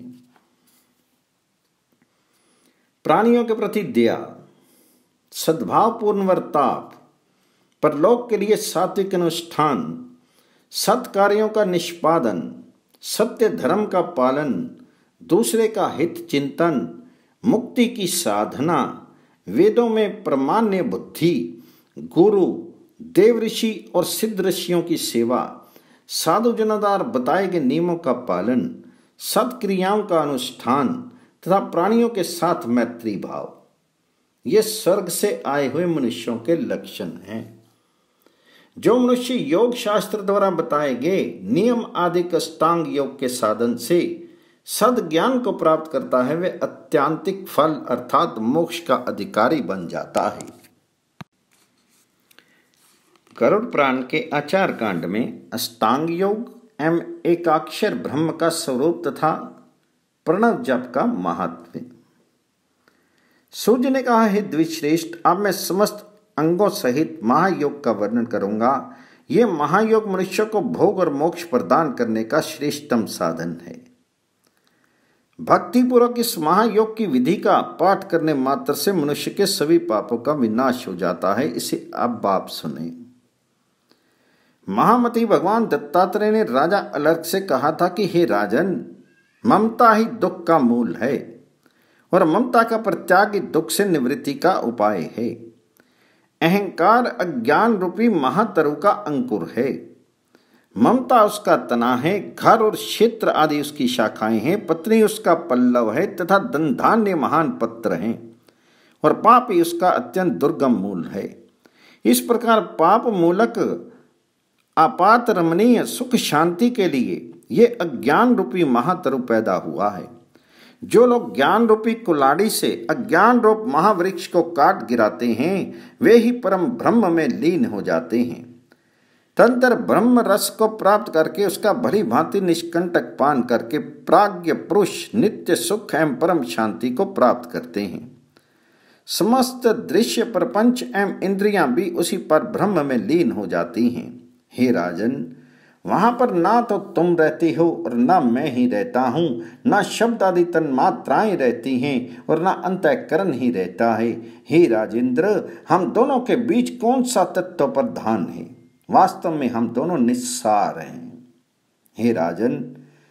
प्राणियों के प्रति दया, सद्भावपूर्ण वर्ताव, परलोक के लिए सात्विक अनुष्ठान, सत्कार्यों का निष्पादन, सत्य धर्म का पालन, दूसरे का हित चिंतन, मुक्ति की साधना, वेदों में प्रमाण्य बुद्धि, गुरु, देव ऋषि और सिद्ध ऋषियों की सेवा, साधु जनोद्धार बताए गए नियमों का पालन, सत्क्रियाओं का अनुष्ठान तथा प्राणियों के साथ मैत्री भाव, ये स्वर्ग से आए हुए मनुष्यों के लक्षण हैं। जो मनुष्य योग शास्त्र द्वारा बताए गए नियम आदि अष्टांग योग के साधन से सद ज्ञान को प्राप्त करता है वह अत्यांतिक फल अर्थात मोक्ष का अधिकारी बन जाता है। गरुड़ पुराण के आचार कांड में अष्टांग योग एवं एकाक्षर ब्रह्म का स्वरूप तथा प्रणव जप का महत्व। सूर्य ने कहा, हे द्विश्रेष्ठ, अब मैं समस्त अंगों सहित महायोग का वर्णन करूंगा। यह महायोग मनुष्य को भोग और मोक्ष प्रदान करने का श्रेष्ठतम साधन है। भक्तिपूर्वक इस महायोग की विधि का पाठ करने मात्र से मनुष्य के सभी पापों का विनाश हो जाता है। इसे अब आप सुने। महामती भगवान दत्तात्रेय ने राजा अलर्क से कहा था कि हे राजन, ममता ही दुख का मूल है और ममता का परित्याग ही दुख से निवृत्ति का उपाय है। अहंकार अज्ञान रूपी महातरु का अंकुर है। ममता उसका तना है, घर और क्षेत्र आदि उसकी शाखाएं हैं, पत्नी उसका पल्लव है तथा धन धान्य महान पत्र हैं और पाप ही उसका अत्यंत दुर्गम मूल है। इस प्रकार पाप मूलक आपात रमणीय सुख शांति के लिए ये अज्ञान रूपी महातरु पैदा हुआ है। जो लोग ज्ञान रूपी कुलाड़ी से अज्ञान रूप महावृक्ष को काट गिराते हैं वे ही परम ब्रह्म में लीन हो जाते हैं। तदंतर ब्रह्म रस को प्राप्त करके उसका भली भांति निष्कंटक पान करके प्राज्ञ पुरुष नित्य सुख एवं परम शांति को प्राप्त करते हैं। समस्त दृश्य प्रपंच एवं इंद्रियां भी उसी पर ब्रह्म में लीन हो जाती हैं। हे राजन, वहां पर ना तो तुम रहती हो और ना मैं ही रहता हूँ, ना शब्द आदि तन्मात्राएं रहती हैं और ना अंतःकरण ही रहता है। हे राजेंद्र, हम दोनों के बीच कौन सा तत्व प्रधान है? वास्तव में हम दोनों निस्सार हैं। हे राजन,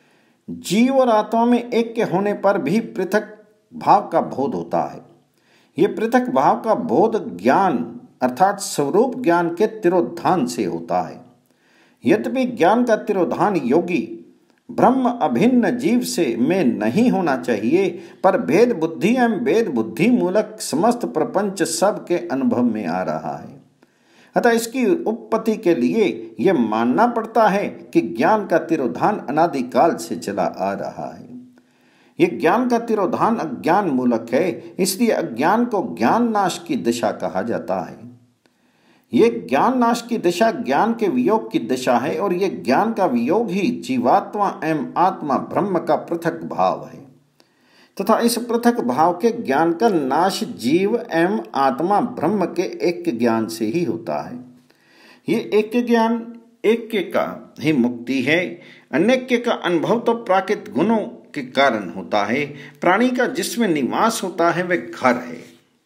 जीव और आत्मा में एक के होने पर भी पृथक भाव का बोध होता है। ये पृथक भाव का बोध ज्ञान अर्थात स्वरूप ज्ञान के तिरोधान से होता है। यद्यपि ज्ञान का तिरोधान योगी ब्रह्म अभिन्न जीव से में नहीं होना चाहिए, पर भेद बुद्धि एवं भेद बुद्धि मूलक समस्त प्रपंच सब के अनुभव में आ रहा है। अतः इसकी उत्पत्ति के लिए यह मानना पड़ता है कि ज्ञान का तिरोधान अनादिकाल से चला आ रहा है। यह ज्ञान का तिरोधान अज्ञान मूलक है, इसलिए अज्ञान को ज्ञान नाश की दिशा कहा जाता है। यह ज्ञान नाश की दिशा ज्ञान के वियोग की दिशा है, और यह ज्ञान का वियोग ही जीवात्मा एवं आत्मा ब्रह्म का पृथक भाव है, तथा इस पृथक भाव के ज्ञान का नाश जीव एवं आत्मा ब्रह्म के ऐक्य ज्ञान से ही होता है। ये ऐक्य ज्ञान ऐक्य का ही मुक्ति है। अनैक्य का अनुभव तो प्राकृत गुणों के कारण होता है। प्राणी का जिसमें निवास होता है वह घर है,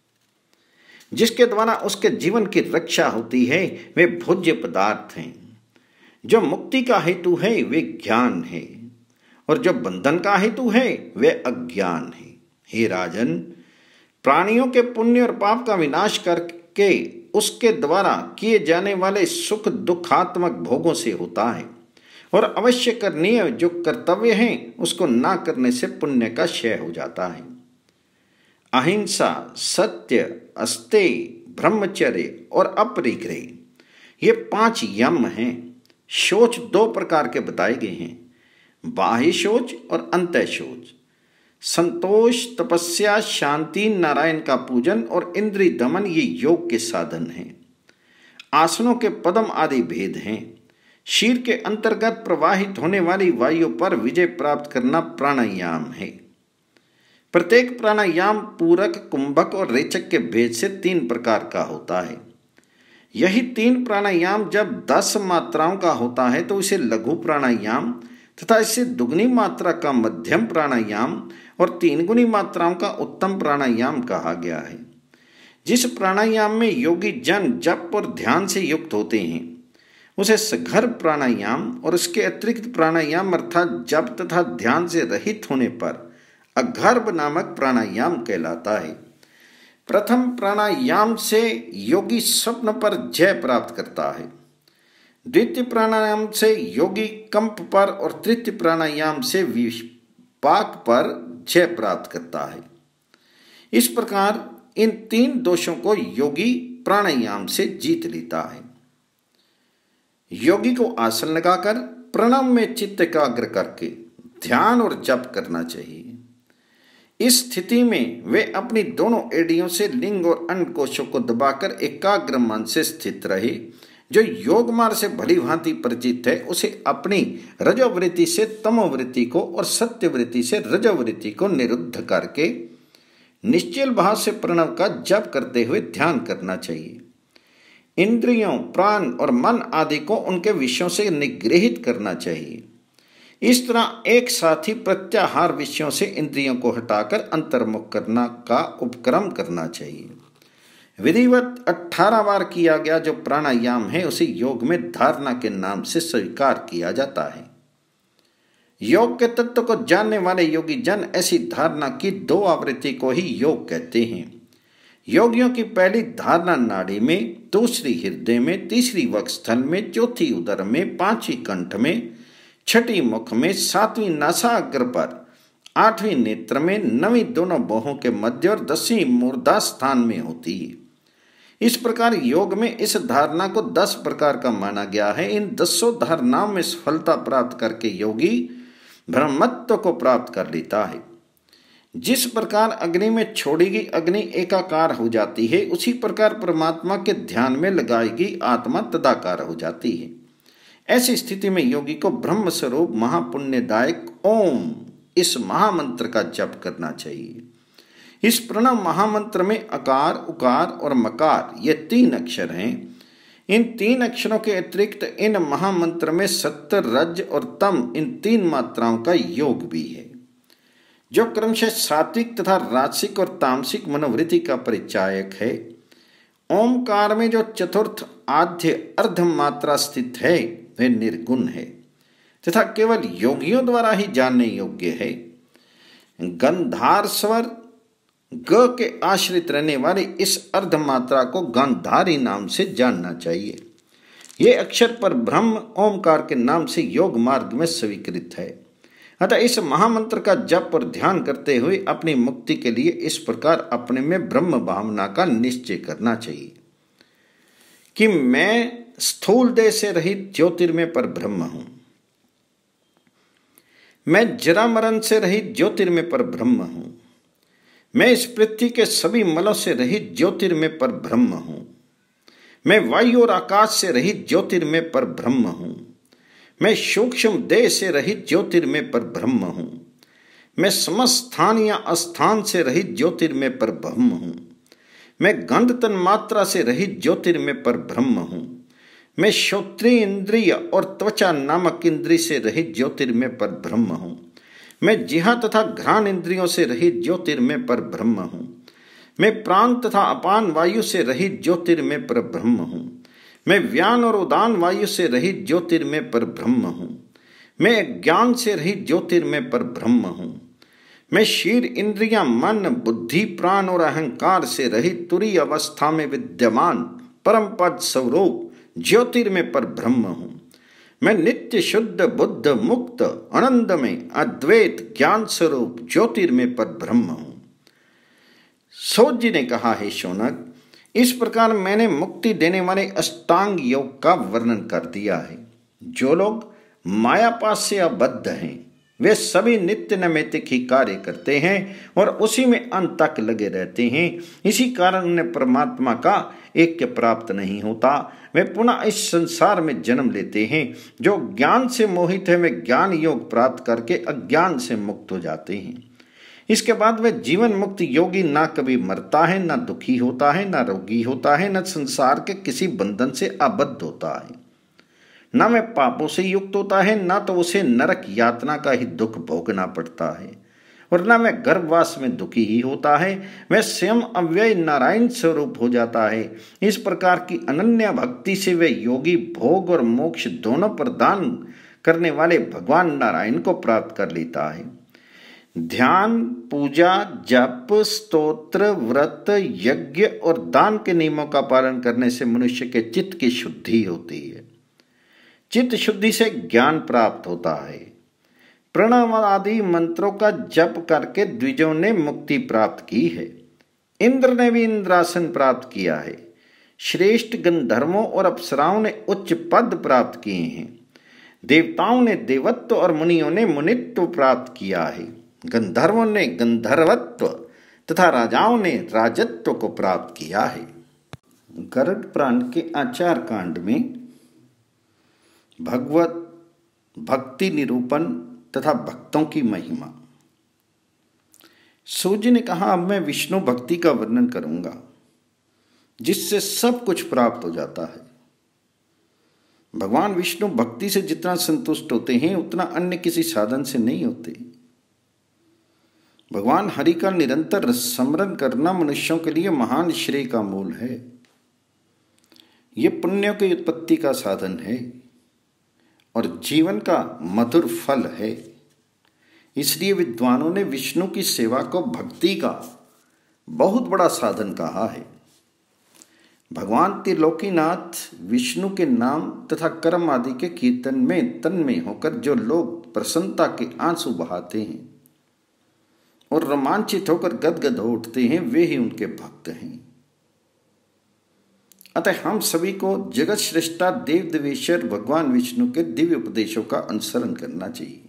जिसके द्वारा उसके जीवन की रक्षा होती है, वे भोज्य पदार्थ हैं। जो मुक्ति का हेतु है वे ज्ञान है, और जो बंधन का हेतु है वे अज्ञान है। हे राजन, प्राणियों के पुण्य और पाप का विनाश करके उसके द्वारा किए जाने वाले सुख दुखात्मक भोगों से होता है, और अवश्य करनीय जो कर्तव्य हैं उसको ना करने से पुण्य का क्षय हो जाता है। अहिंसा, सत्य, अस्तेय, ब्रह्मचर्य और अपरिग्रह ये 5 यम हैं। शौच 2 प्रकार के बताए गए हैं, बाह्य शौच और अंतः शौच। संतोष, तपस्या, शांति, नारायण का पूजन और इंद्रिय दमन ये योग के साधन हैं। आसनों के पदम आदि भेद हैं। शीर के अंतर्गत प्रवाहित होने वाली वायु पर विजय प्राप्त करना प्राणायाम है। प्रत्येक प्राणायाम पूरक, कुंभक और रेचक के भेद से 3 प्रकार का होता है। यही 3 प्राणायाम जब 10 मात्राओं का होता है तो इसे लघु प्राणायाम, तथा इससे दुगनी मात्रा का मध्यम प्राणायाम और 3 गुनी मात्राओं का उत्तम प्राणायाम कहा गया है। जिस प्राणायाम में योगी जन जप और ध्यान से युक्त होते हैं उसे सघर्भ प्राणायाम, और उसके अतिरिक्त प्राणायाम अर्थात जप तथा ध्यान से रहित होने पर अगर्भ नामक प्राणायाम कहलाता है। प्रथम प्राणायाम से योगी स्वप्न पर जय प्राप्त करता है, द्वितीय प्राणायाम से योगी कंप पर, और तृतीय प्राणायाम से विपाक पर जय प्राप्त करता है। इस प्रकार इन 3 दोषों को योगी प्राणायाम से जीत लेता है। योगी को आसन लगाकर प्रणव में चित्त एकाग्र करके ध्यान और जप करना चाहिए। इस स्थिति में वे अपनी दोनों एड़ियों से लिंग और अंड कोशों को दबाकर एकाग्र मन से स्थित रहे। जो योग मार्ग से भली भांति परिचित है उसे अपनी रजोवृत्ति से तमोवृत्ति को और सत्यवृत्ति से रजोवृत्ति को निरुद्ध करके निश्चल भाव से प्रणव का जप करते हुए ध्यान करना चाहिए। इंद्रियों, प्राण और मन आदि को उनके विषयों से निग्रहित करना चाहिए। इस तरह एक साथ ही प्रत्याहार विषयों से इंद्रियों को हटाकर अंतर्मुख करना का उपक्रम करना चाहिए। विधिवत 18 बार किया गया जो प्राणायाम है उसे योग में धारणा के नाम से स्वीकार किया जाता है। योग के तत्व को जानने वाले योगी जन ऐसी धारणा की 2 आवृत्ति को ही योग कहते हैं। योगियों की पहली धारणा नाड़ी में, दूसरी हृदय में, तीसरी वक्षस्थल में, चौथी उदर में, 5वीं कंठ में, 6ठी मुख में, 7वीं नासाग्र पर, 8वीं नेत्र में, 9वीं दोनों बाहों के मध्य और 10वीं मूर्धा स्थान में होती है। इस प्रकार योग में इस धारणा को 10 प्रकार का माना गया है। इन 10 धारणाओं में सफलता प्राप्त करके योगी ब्रह्मत्व को प्राप्त कर लेता है। जिस प्रकार अग्नि में छोड़ी गई अग्नि एकाकार हो जाती है उसी प्रकार परमात्मा के ध्यान में लगाई गई आत्मा तदाकार हो जाती है। ऐसी स्थिति में योगी को ब्रह्म स्वरूप महापुण्यदायक ओम इस महामंत्र का जप करना चाहिए। इस प्रणव महामंत्र में अकार, उकार और मकार ये 3 अक्षर हैं। इन 3 अक्षरों के अतिरिक्त इन महामंत्र में सत्य, रज और तम इन 3 मात्राओं का योग भी है, जो क्रमशः सात्विक तथा राजसिक और तामसिक मनोवृत्ति का परिचायक है। ओमकार में जो चतुर्थ आद्य अर्ध मात्रा स्थित है वह निर्गुण है तथा केवल योगियों द्वारा ही जानने योग्य है। गंधार स्वर ग के आश्रित रहने वाली इस अर्ध मात्रा को गांधारी नाम से जानना चाहिए। ये अक्षर पर ब्रह्म ओमकार के नाम से योग मार्ग में स्वीकृत है। अतः इस महामंत्र का जप और ध्यान करते हुए अपनी मुक्ति के लिए इस प्रकार अपने में ब्रह्म भावना का निश्चय करना चाहिए कि मैं स्थूल देह से रहित ज्योतिर्मय पर ब्रह्म हूं, मैं जरा मरण से रहित ज्योतिर्मय पर ब्रह्म हूं, मैं इस पृथ्वी के सभी मलों से रहित ज्योतिर्मय पर ब्रह्म हूं, मैं वायु और आकाश से रहित ज्योतिर्मय पर ब्रह्म हूं, मैं सूक्ष्म देह से रहित ज्योतिर्मय पर ब्रह्म हूं, मैं समस्त स्थान या अस्थान से रहित ज्योतिर्मय पर ब्रह्म हूं, मैं गंध तन मात्रा से रहित ज्योतिर्मय पर ब्रह्म हूं, मैं श्रोत्रिय इंद्रिय और त्वचा नामक इंद्रिय से रहित ज्योतिर्मय पर ब्रह्म हूं, मैं जिहा तथा घ्राण इंद्रियों से रहित ज्योतिर्मय पर ब्रह्म हूं, मैं प्राण तथा अपान वायु से रहित ज्योतिर्मय पर ब्रह्म हूं, मैं व्यान और उदान वायु से रहित ज्योतिर्मय पर ब्रह्म हूं, मैं ज्ञान से रहित ज्योतिर्मय पर ब्रह्म हूं, मैं शीर इंद्रियां मन बुद्धि प्राण और अहंकार से रहित तुरीय अवस्था में विद्यमान परम पद स्वरूप ज्योतिर्मय पर ब्रह्म हूं, मैं नित्य शुद्ध बुद्ध मुक्त आनंदमय अद्वैत ज्ञान स्वरूप ज्योतिर्मय पर ब्रह्म हूं। सूत जी ने कहा, है शौनक, इस प्रकार मैंने मुक्ति देने वाले अष्टांग योग का वर्णन कर दिया है। जो लोग मायापाश से आबद्ध हैं वे सभी नित्य नैमित्तिक ही कार्य करते हैं और उसी में अंत तक लगे रहते हैं। इसी कारण उन्हें परमात्मा का ऐक्य प्राप्त नहीं होता। वे पुनः इस संसार में जन्म लेते हैं। जो ज्ञान से मोहित है वे ज्ञान योग प्राप्त करके अज्ञान से मुक्त हो जाते हैं। इसके बाद वह जीवन मुक्त योगी ना कभी मरता है, ना दुखी होता है, ना रोगी होता है, न संसार के किसी बंधन से आबद्ध होता है, ना वह पापों से युक्त होता है, ना तो उसे नरक यातना का ही दुख भोगना पड़ता है, और ना वह गर्भवास में दुखी ही होता है। वह स्वयं अव्यय नारायण स्वरूप हो जाता है। इस प्रकार की अनन्य भक्ति से वह योगी भोग और मोक्ष दोनों प्रदान करने वाले भगवान नारायण को प्राप्त कर लेता है। ध्यान, पूजा, जप, स्तोत्र, व्रत, यज्ञ और दान के नियमों का पालन करने से मनुष्य के चित्त की शुद्धि होती है। चित्त शुद्धि से ज्ञान प्राप्त होता है। प्रणव आदि मंत्रों का जप करके द्विजों ने मुक्ति प्राप्त की है। इंद्र ने भी इंद्रासन प्राप्त किया है। श्रेष्ठ गंधर्वों और अप्सराओं ने उच्च पद प्राप्त किए हैं। देवताओं ने देवत्व और मुनियों ने मुनित्व प्राप्त किया है। गंधर्वों ने गंधर्वत्व तथा राजाओं ने राजत्व को प्राप्त किया है। गरुड़ पुराण के आचार कांड में भगवत भक्ति निरूपण तथा भक्तों की महिमा। सूर्य ने कहा, अब मैं विष्णु भक्ति का वर्णन करूंगा जिससे सब कुछ प्राप्त हो जाता है। भगवान विष्णु भक्ति से जितना संतुष्ट होते हैं उतना अन्य किसी साधन से नहीं होते। भगवान हरि का निरंतर स्मरण करना मनुष्यों के लिए महान श्रेय का मूल है। यह पुण्यों की उत्पत्ति का साधन है और जीवन का मधुर फल है। इसलिए विद्वानों ने विष्णु की सेवा को भक्ति का बहुत बड़ा साधन कहा है। भगवान त्रिलोकीनाथ विष्णु के नाम तथा कर्म आदि के कीर्तन में तन्मय होकर जो लोग प्रसन्नता के आंसू बहाते हैं और रोमांचित होकर गदगद हो उठते हैं वे ही उनके भक्त हैं। अतः हम सभी को जगत श्रेष्ठा देव देवेश्वर भगवान विष्णु के दिव्य उपदेशों का अनुसरण करना चाहिए।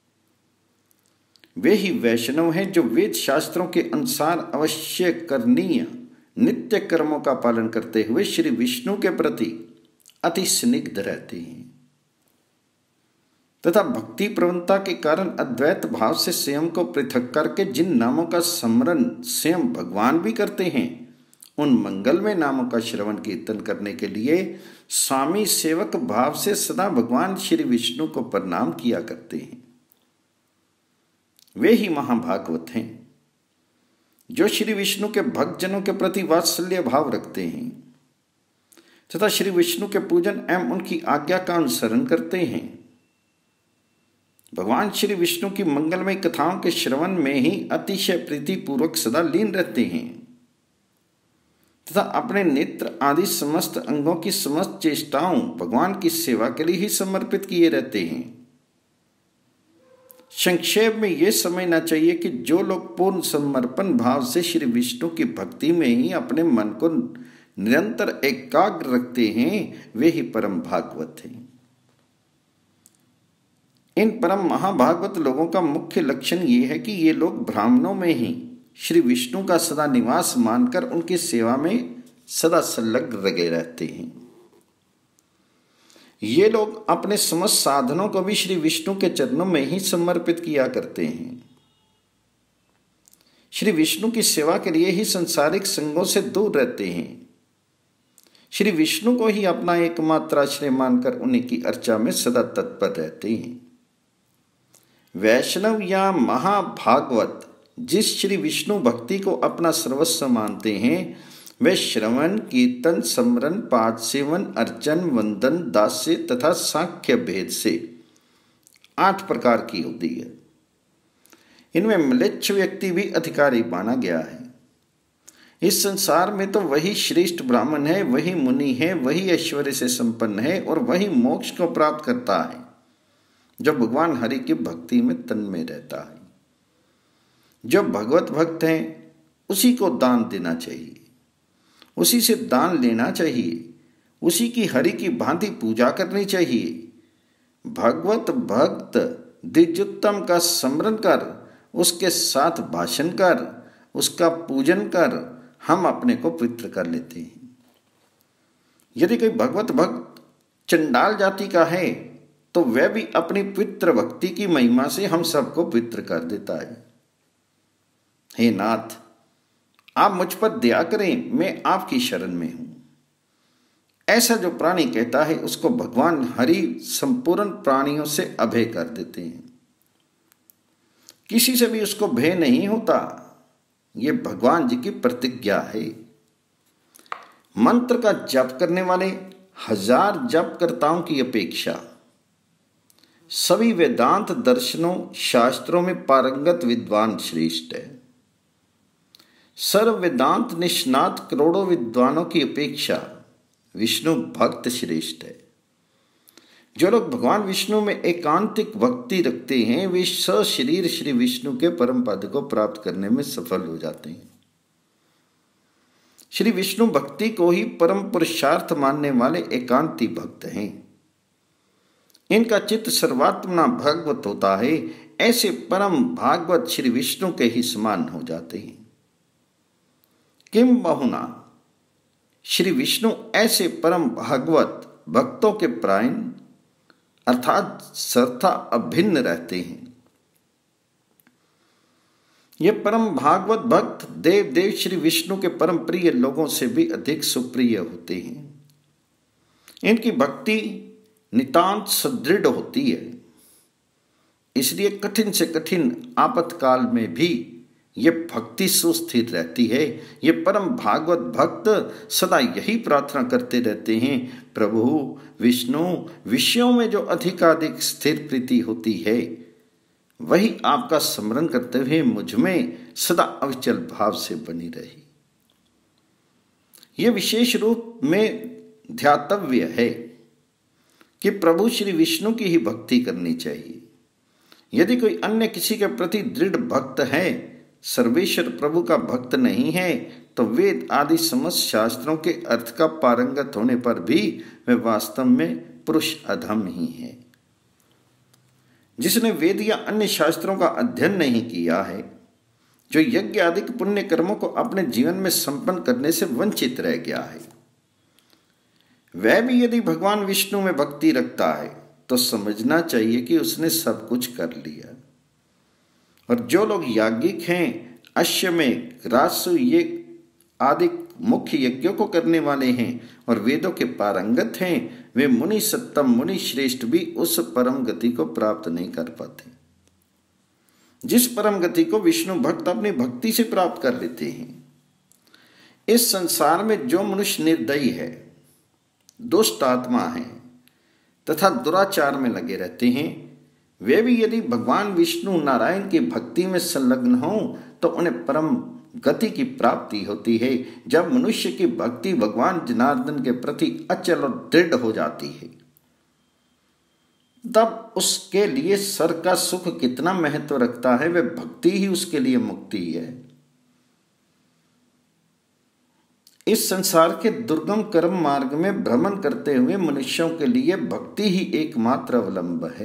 वे ही वैष्णव हैं जो वेद शास्त्रों के अनुसार अवश्य करनीय नित्य कर्मों का पालन करते हुए श्री विष्णु के प्रति अति स्निग्ध रहते हैं तथा भक्ति प्रवणता के कारण अद्वैत भाव से स्वयं को पृथक करके जिन नामों का स्मरण स्वयं भगवान भी करते हैं उन मंगलमय नामों का श्रवण कीर्तन करने के लिए स्वामी सेवक भाव से सदा भगवान श्री विष्णु को प्रणाम किया करते हैं। वे ही महाभागवत हैं जो श्री विष्णु के भक्तजनों के प्रति वात्सल्य भाव रखते हैं तथा श्री विष्णु के पूजन एवं उनकी आज्ञा का अनुसरण करते हैं। भगवान श्री विष्णु की मंगलमय कथाओं के श्रवण में ही अतिशय प्रीतिपूर्वक सदा लीन रहते हैं तथा अपने नेत्र आदि समस्त अंगों की समस्त चेष्टाओं भगवान की सेवा के लिए ही समर्पित किए रहते हैं। संक्षेप में यह समझना चाहिए कि जो लोग पूर्ण समर्पण भाव से श्री विष्णु की भक्ति में ही अपने मन को निरंतर एकाग्र रखते हैं वे ही परम भागवत हैं। इन परम महाभागवत लोगों का मुख्य लक्षण ये है कि ये लोग ब्राह्मणों में ही श्री विष्णु का सदा निवास मानकर उनकी सेवा में सदा संलग्न लगे रहते हैं। ये लोग अपने समस्त साधनों को भी श्री विष्णु के चरणों में ही समर्पित किया करते हैं। श्री विष्णु की सेवा के लिए ही सांसारिक संगों से दूर रहते हैं। श्री विष्णु को ही अपना एकमात्र आश्रय मानकर उन्हीं की अर्चा में सदा तत्पर रहते हैं। वैष्णव या महाभागवत जिस श्री विष्णु भक्ति को अपना सर्वस्व मानते हैं वे श्रवण कीर्तन स्मरण पाठ सेवन अर्चन वंदन दास्य तथा सांख्य भेद से 8 प्रकार की होती है। इनमें म्लेच्छ व्यक्ति भी अधिकारी माना गया है। इस संसार में तो वही श्रेष्ठ ब्राह्मण है, वही मुनि है, वही ऐश्वर्य से संपन्न है और वही मोक्ष को प्राप्त करता है जो भगवान हरि की भक्ति में तन्मय रहता है। जो भगवत भक्त हैं उसी को दान देना चाहिए, उसी से दान लेना चाहिए, उसी की हरि की भांति पूजा करनी चाहिए। भगवत भक्त द्विजोत्तम का स्मरण कर, उसके साथ भाषण कर, उसका पूजन कर हम अपने को पवित्र कर लेते हैं। यदि कोई भगवत भक्त चंडाल जाति का है तो वह भी अपनी पवित्र भक्ति की महिमा से हम सबको पवित्र कर देता है। हे नाथ, आप मुझ पर दया करें, मैं आपकी शरण में हूं। ऐसा जो प्राणी कहता है उसको भगवान हरि संपूर्ण प्राणियों से अभय कर देते हैं। किसी से भी उसको भय नहीं होता। ये भगवान जी की प्रतिज्ञा है। मंत्र का जप करने वाले 1000 जपकर्ताओं की अपेक्षा सभी वेदांत दर्शनों शास्त्रों में पारंगत विद्वान श्रेष्ठ है। सर्व वेदांत निष्णात करोड़ों विद्वानों की अपेक्षा विष्णु भक्त श्रेष्ठ है। जो लोग भगवान विष्णु में एकांतिक भक्ति रखते हैं वे सशरीर श्री विष्णु के परम पद को प्राप्त करने में सफल हो जाते हैं। श्री विष्णु भक्ति को ही परम पुरुषार्थ मानने वाले एकांती भक्त हैं। इनका चित्त सर्वात्मना भागवत होता है। ऐसे परम भागवत श्री विष्णु के ही समान हो जाते हैं। किम बहुना श्री विष्णु ऐसे परम भागवत भक्तों के प्रायण अर्थात सर्वथा अभिन्न रहते हैं। ये परम भागवत भक्त देव देव श्री विष्णु के परम प्रिय लोगों से भी अधिक सुप्रिय होते हैं। इनकी भक्ति नितांत सुदृढ़ होती है। इसलिए कठिन से कठिन आपातकाल में भी ये भक्ति सुस्थिर रहती है। ये परम भागवत भक्त सदा यही प्रार्थना करते रहते हैं, प्रभु विष्णु विषयों में जो अधिकाधिक स्थिर प्रीति होती है वही आपका स्मरण करते हुए मुझ में सदा अविचल भाव से बनी रही। ये विशेष रूप में ध्यातव्य है कि प्रभु श्री विष्णु की ही भक्ति करनी चाहिए। यदि कोई अन्य किसी के प्रति दृढ़ भक्त है, सर्वेश्वर प्रभु का भक्त नहीं है, तो वेद आदि समस्त शास्त्रों के अर्थ का पारंगत होने पर भी वह वास्तव में पुरुष अधम ही है। जिसने वेद या अन्य शास्त्रों का अध्ययन नहीं किया है, जो यज्ञ आदि पुण्य कर्मों को अपने जीवन में संपन्न करने से वंचित रह गया है, वह भी यदि भगवान विष्णु में भक्ति रखता है तो समझना चाहिए कि उसने सब कुछ कर लिया। और जो लोग याज्ञिक हैं, अश्वमेध राजसूय आदि मुख्य यज्ञों को करने वाले हैं और वेदों के पारंगत हैं, वे मुनि सत्तम मुनि श्रेष्ठ भी उस परम गति को प्राप्त नहीं कर पाते जिस परम गति को विष्णु भक्त अपनी भक्ति से प्राप्त कर लेते हैं। इस संसार में जो मनुष्य निर्दयी है, दुष्ट आत्मा है तथा दुराचार में लगे रहते हैं, वे भी यदि भगवान विष्णु नारायण की भक्ति में संलग्न हों तो उन्हें परम गति की प्राप्ति होती है। जब मनुष्य की भक्ति भगवान जनार्दन के प्रति अचल और दृढ़ हो जाती है, तब उसके लिए स्वर्ग का सुख कितना महत्व रखता है। वह भक्ति ही उसके लिए मुक्ति है। इस संसार के दुर्गम कर्म मार्ग में भ्रमण करते हुए मनुष्यों के लिए भक्ति ही एकमात्र अवलंब है,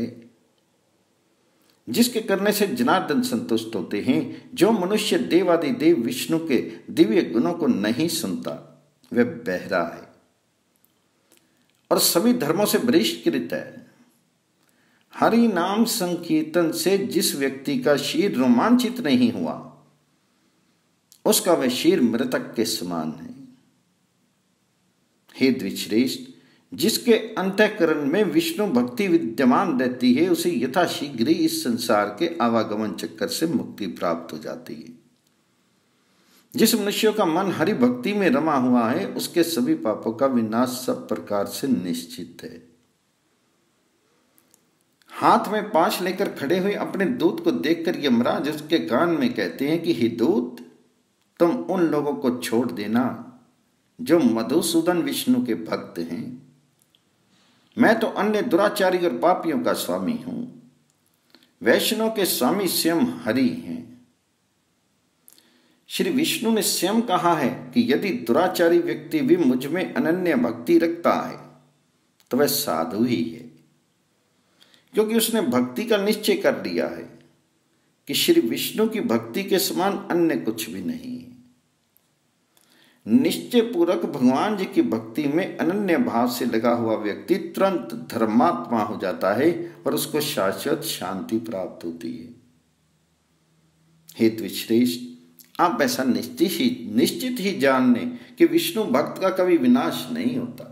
जिसके करने से जनार्दन संतुष्ट होते हैं। जो मनुष्य देवादिदेव विष्णु के दिव्य गुणों को नहीं सुनता वह बहरा है और सभी धर्मों से बहिष्कृत है। हरि नाम संकीर्तन से जिस व्यक्ति का शीर रोमांचित नहीं हुआ, उसका वह शीर मृतक के समान है। हे द्विजश्रेष्ठ, जिसके अंतःकरण में विष्णु भक्ति विद्यमान रहती है, उसे यथाशीघ्र ही इस संसार के आवागमन चक्कर से मुक्ति प्राप्त हो जाती है। जिस मनुष्य का मन हरि भक्ति में रमा हुआ है, उसके सभी पापों का विनाश सब प्रकार से निश्चित है। हाथ में पाश लेकर खड़े हुए अपने दूत को देखकर यमराज उसके कान में कहते हैं कि हे दूत, तुम उन लोगों को छोड़ देना जो मधुसूदन विष्णु के भक्त हैं। मैं तो अन्य दुराचारी और पापियों का स्वामी हूं। वैष्णव के स्वामी स्वयं हरि हैं। श्री विष्णु ने स्वयं कहा है कि यदि दुराचारी व्यक्ति भी मुझ में अनन्य भक्ति रखता है तो वह साधु ही है, क्योंकि उसने भक्ति का निश्चय कर लिया है कि श्री विष्णु की भक्ति के समान अन्य कुछ भी नहीं है। निश्चय पूर्वक भगवान जी की भक्ति में अनन्य भाव से लगा हुआ व्यक्ति तुरंत धर्मात्मा हो जाता है और उसको शाश्वत शांति प्राप्त होती है। हे द्विजश्रेष्ठ, आप ऐसा निश्चित ही जान लें कि विष्णु भक्त का कभी विनाश नहीं होता।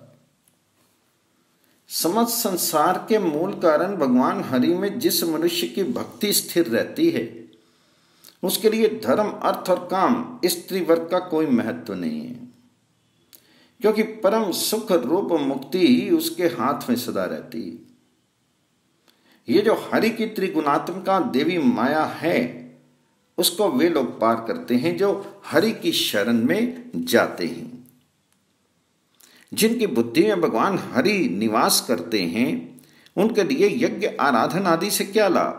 समस्त संसार के मूल कारण भगवान हरि में जिस मनुष्य की भक्ति स्थिर रहती है, उसके लिए धर्म, अर्थ और काम, स्त्री वर्ग का कोई महत्व नहीं है, क्योंकि परम सुख रूप मुक्ति ही उसके हाथ में सदा रहती है। ये जो हरि की त्रिगुणात्मिका देवी माया है, उसको वे लोग पार करते हैं जो हरि की शरण में जाते हैं। जिनकी बुद्धि में भगवान हरि निवास करते हैं, उनके लिए यज्ञ आराधना आदि से क्या लाभ।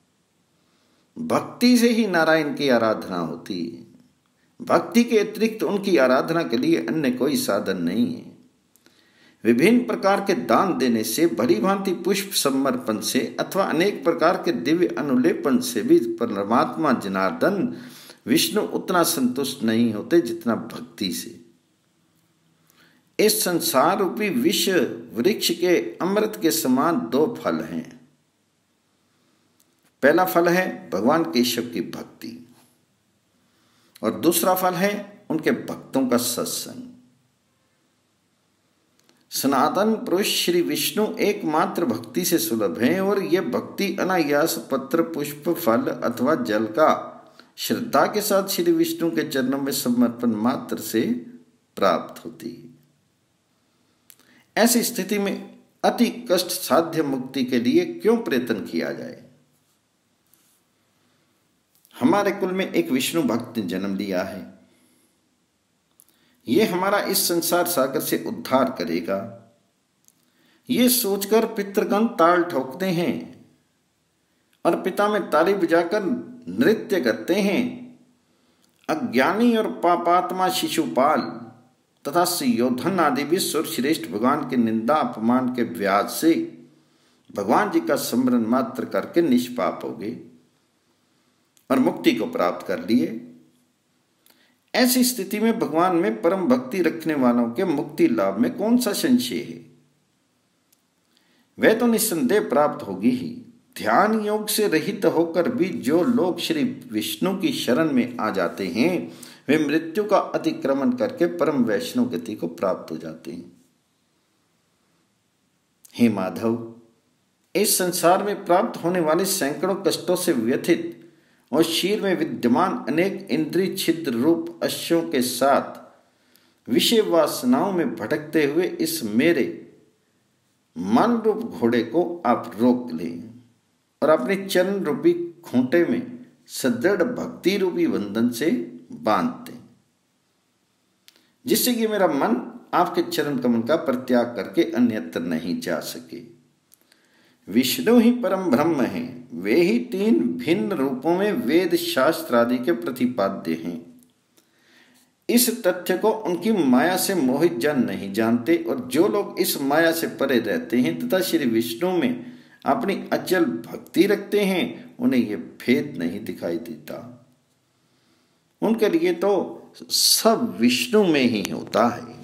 भक्ति से ही नारायण की आराधना होती है। भक्ति के अतिरिक्त उनकी आराधना के लिए अन्य कोई साधन नहीं है। विभिन्न प्रकार के दान देने से, भली भांति पुष्प समर्पण से अथवा अनेक प्रकार के दिव्य अनुलेपन से भी परमात्मा जनार्दन विष्णु उतना संतुष्ट नहीं होते जितना भक्ति से। इस संसार रूपी विष वृक्ष के अमृत के समान दो फल हैं। पहला फल है भगवान केशव की भक्ति और दूसरा फल है उनके भक्तों का सत्संग। सनातन पुरुष श्री विष्णु एकमात्र भक्ति से सुलभ हैं और यह भक्ति अनायास पत्र, पुष्प, फल अथवा जल का श्रद्धा के साथ श्री विष्णु के चरणों में समर्पण मात्र से प्राप्त होती है। ऐसी स्थिति में अति कष्ट साध्य मुक्ति के लिए क्यों प्रयत्न किया जाए। हमारे कुल में एक विष्णु भक्त ने जन्म लिया है। यह हमारा इस संसार सागर से उद्धार करेगा, ये सोचकर पितृगण ताल ठोकते हैं और पिता में ताली बजाकर नृत्य करते हैं। अज्ञानी और पापात्मा शिशुपाल तथा सुयोधन आदि भी सुरश्रेष्ठ भगवान के निंदा अपमान के व्याज से भगवान जी का स्मरण मात्र करके निष्पाप हो गए और मुक्ति को प्राप्त कर लिए। ऐसी स्थिति में भगवान में परम भक्ति रखने वालों के मुक्ति लाभ में कौन सा संशय है। वह तो निस्संदेह प्राप्त होगी ही। ध्यान योग से रहित होकर भी जो लोग श्री विष्णु की शरण में आ जाते हैं, वे मृत्यु का अतिक्रमण करके परम वैष्णव गति को प्राप्त हो जाते हैं। हे माधव, इस संसार में प्राप्त होने वाले सैकड़ों कष्टों से व्यथित और शरीर में विद्यमान अनेक इंद्रिय छिद्र रूप अश्वों के साथ विषय वासनाओं में भटकते हुए इस मेरे मन रूप घोड़े को आप रोक लें। और अपने चरण रूपी खूंटे में सदृढ़ भक्ति रूपी बंधन से बांधते, जिससे कि मेरा मन आपके चरण कमल का परित्याग करके अन्यत्र नहीं जा सके। विष्णु ही परम ब्रह्म हैं, वे ही 3 भिन्न रूपों में वेद शास्त्र आदि के प्रतिपाद्य हैं। इस तथ्य को उनकी माया से मोहित जन नहीं जानते, और जो लोग इस माया से परे रहते हैं तथा श्री विष्णु में अपनी अचल भक्ति रखते हैं, उन्हें यह भेद नहीं दिखाई देता। उनके लिए तो सब विष्णु में ही होता है।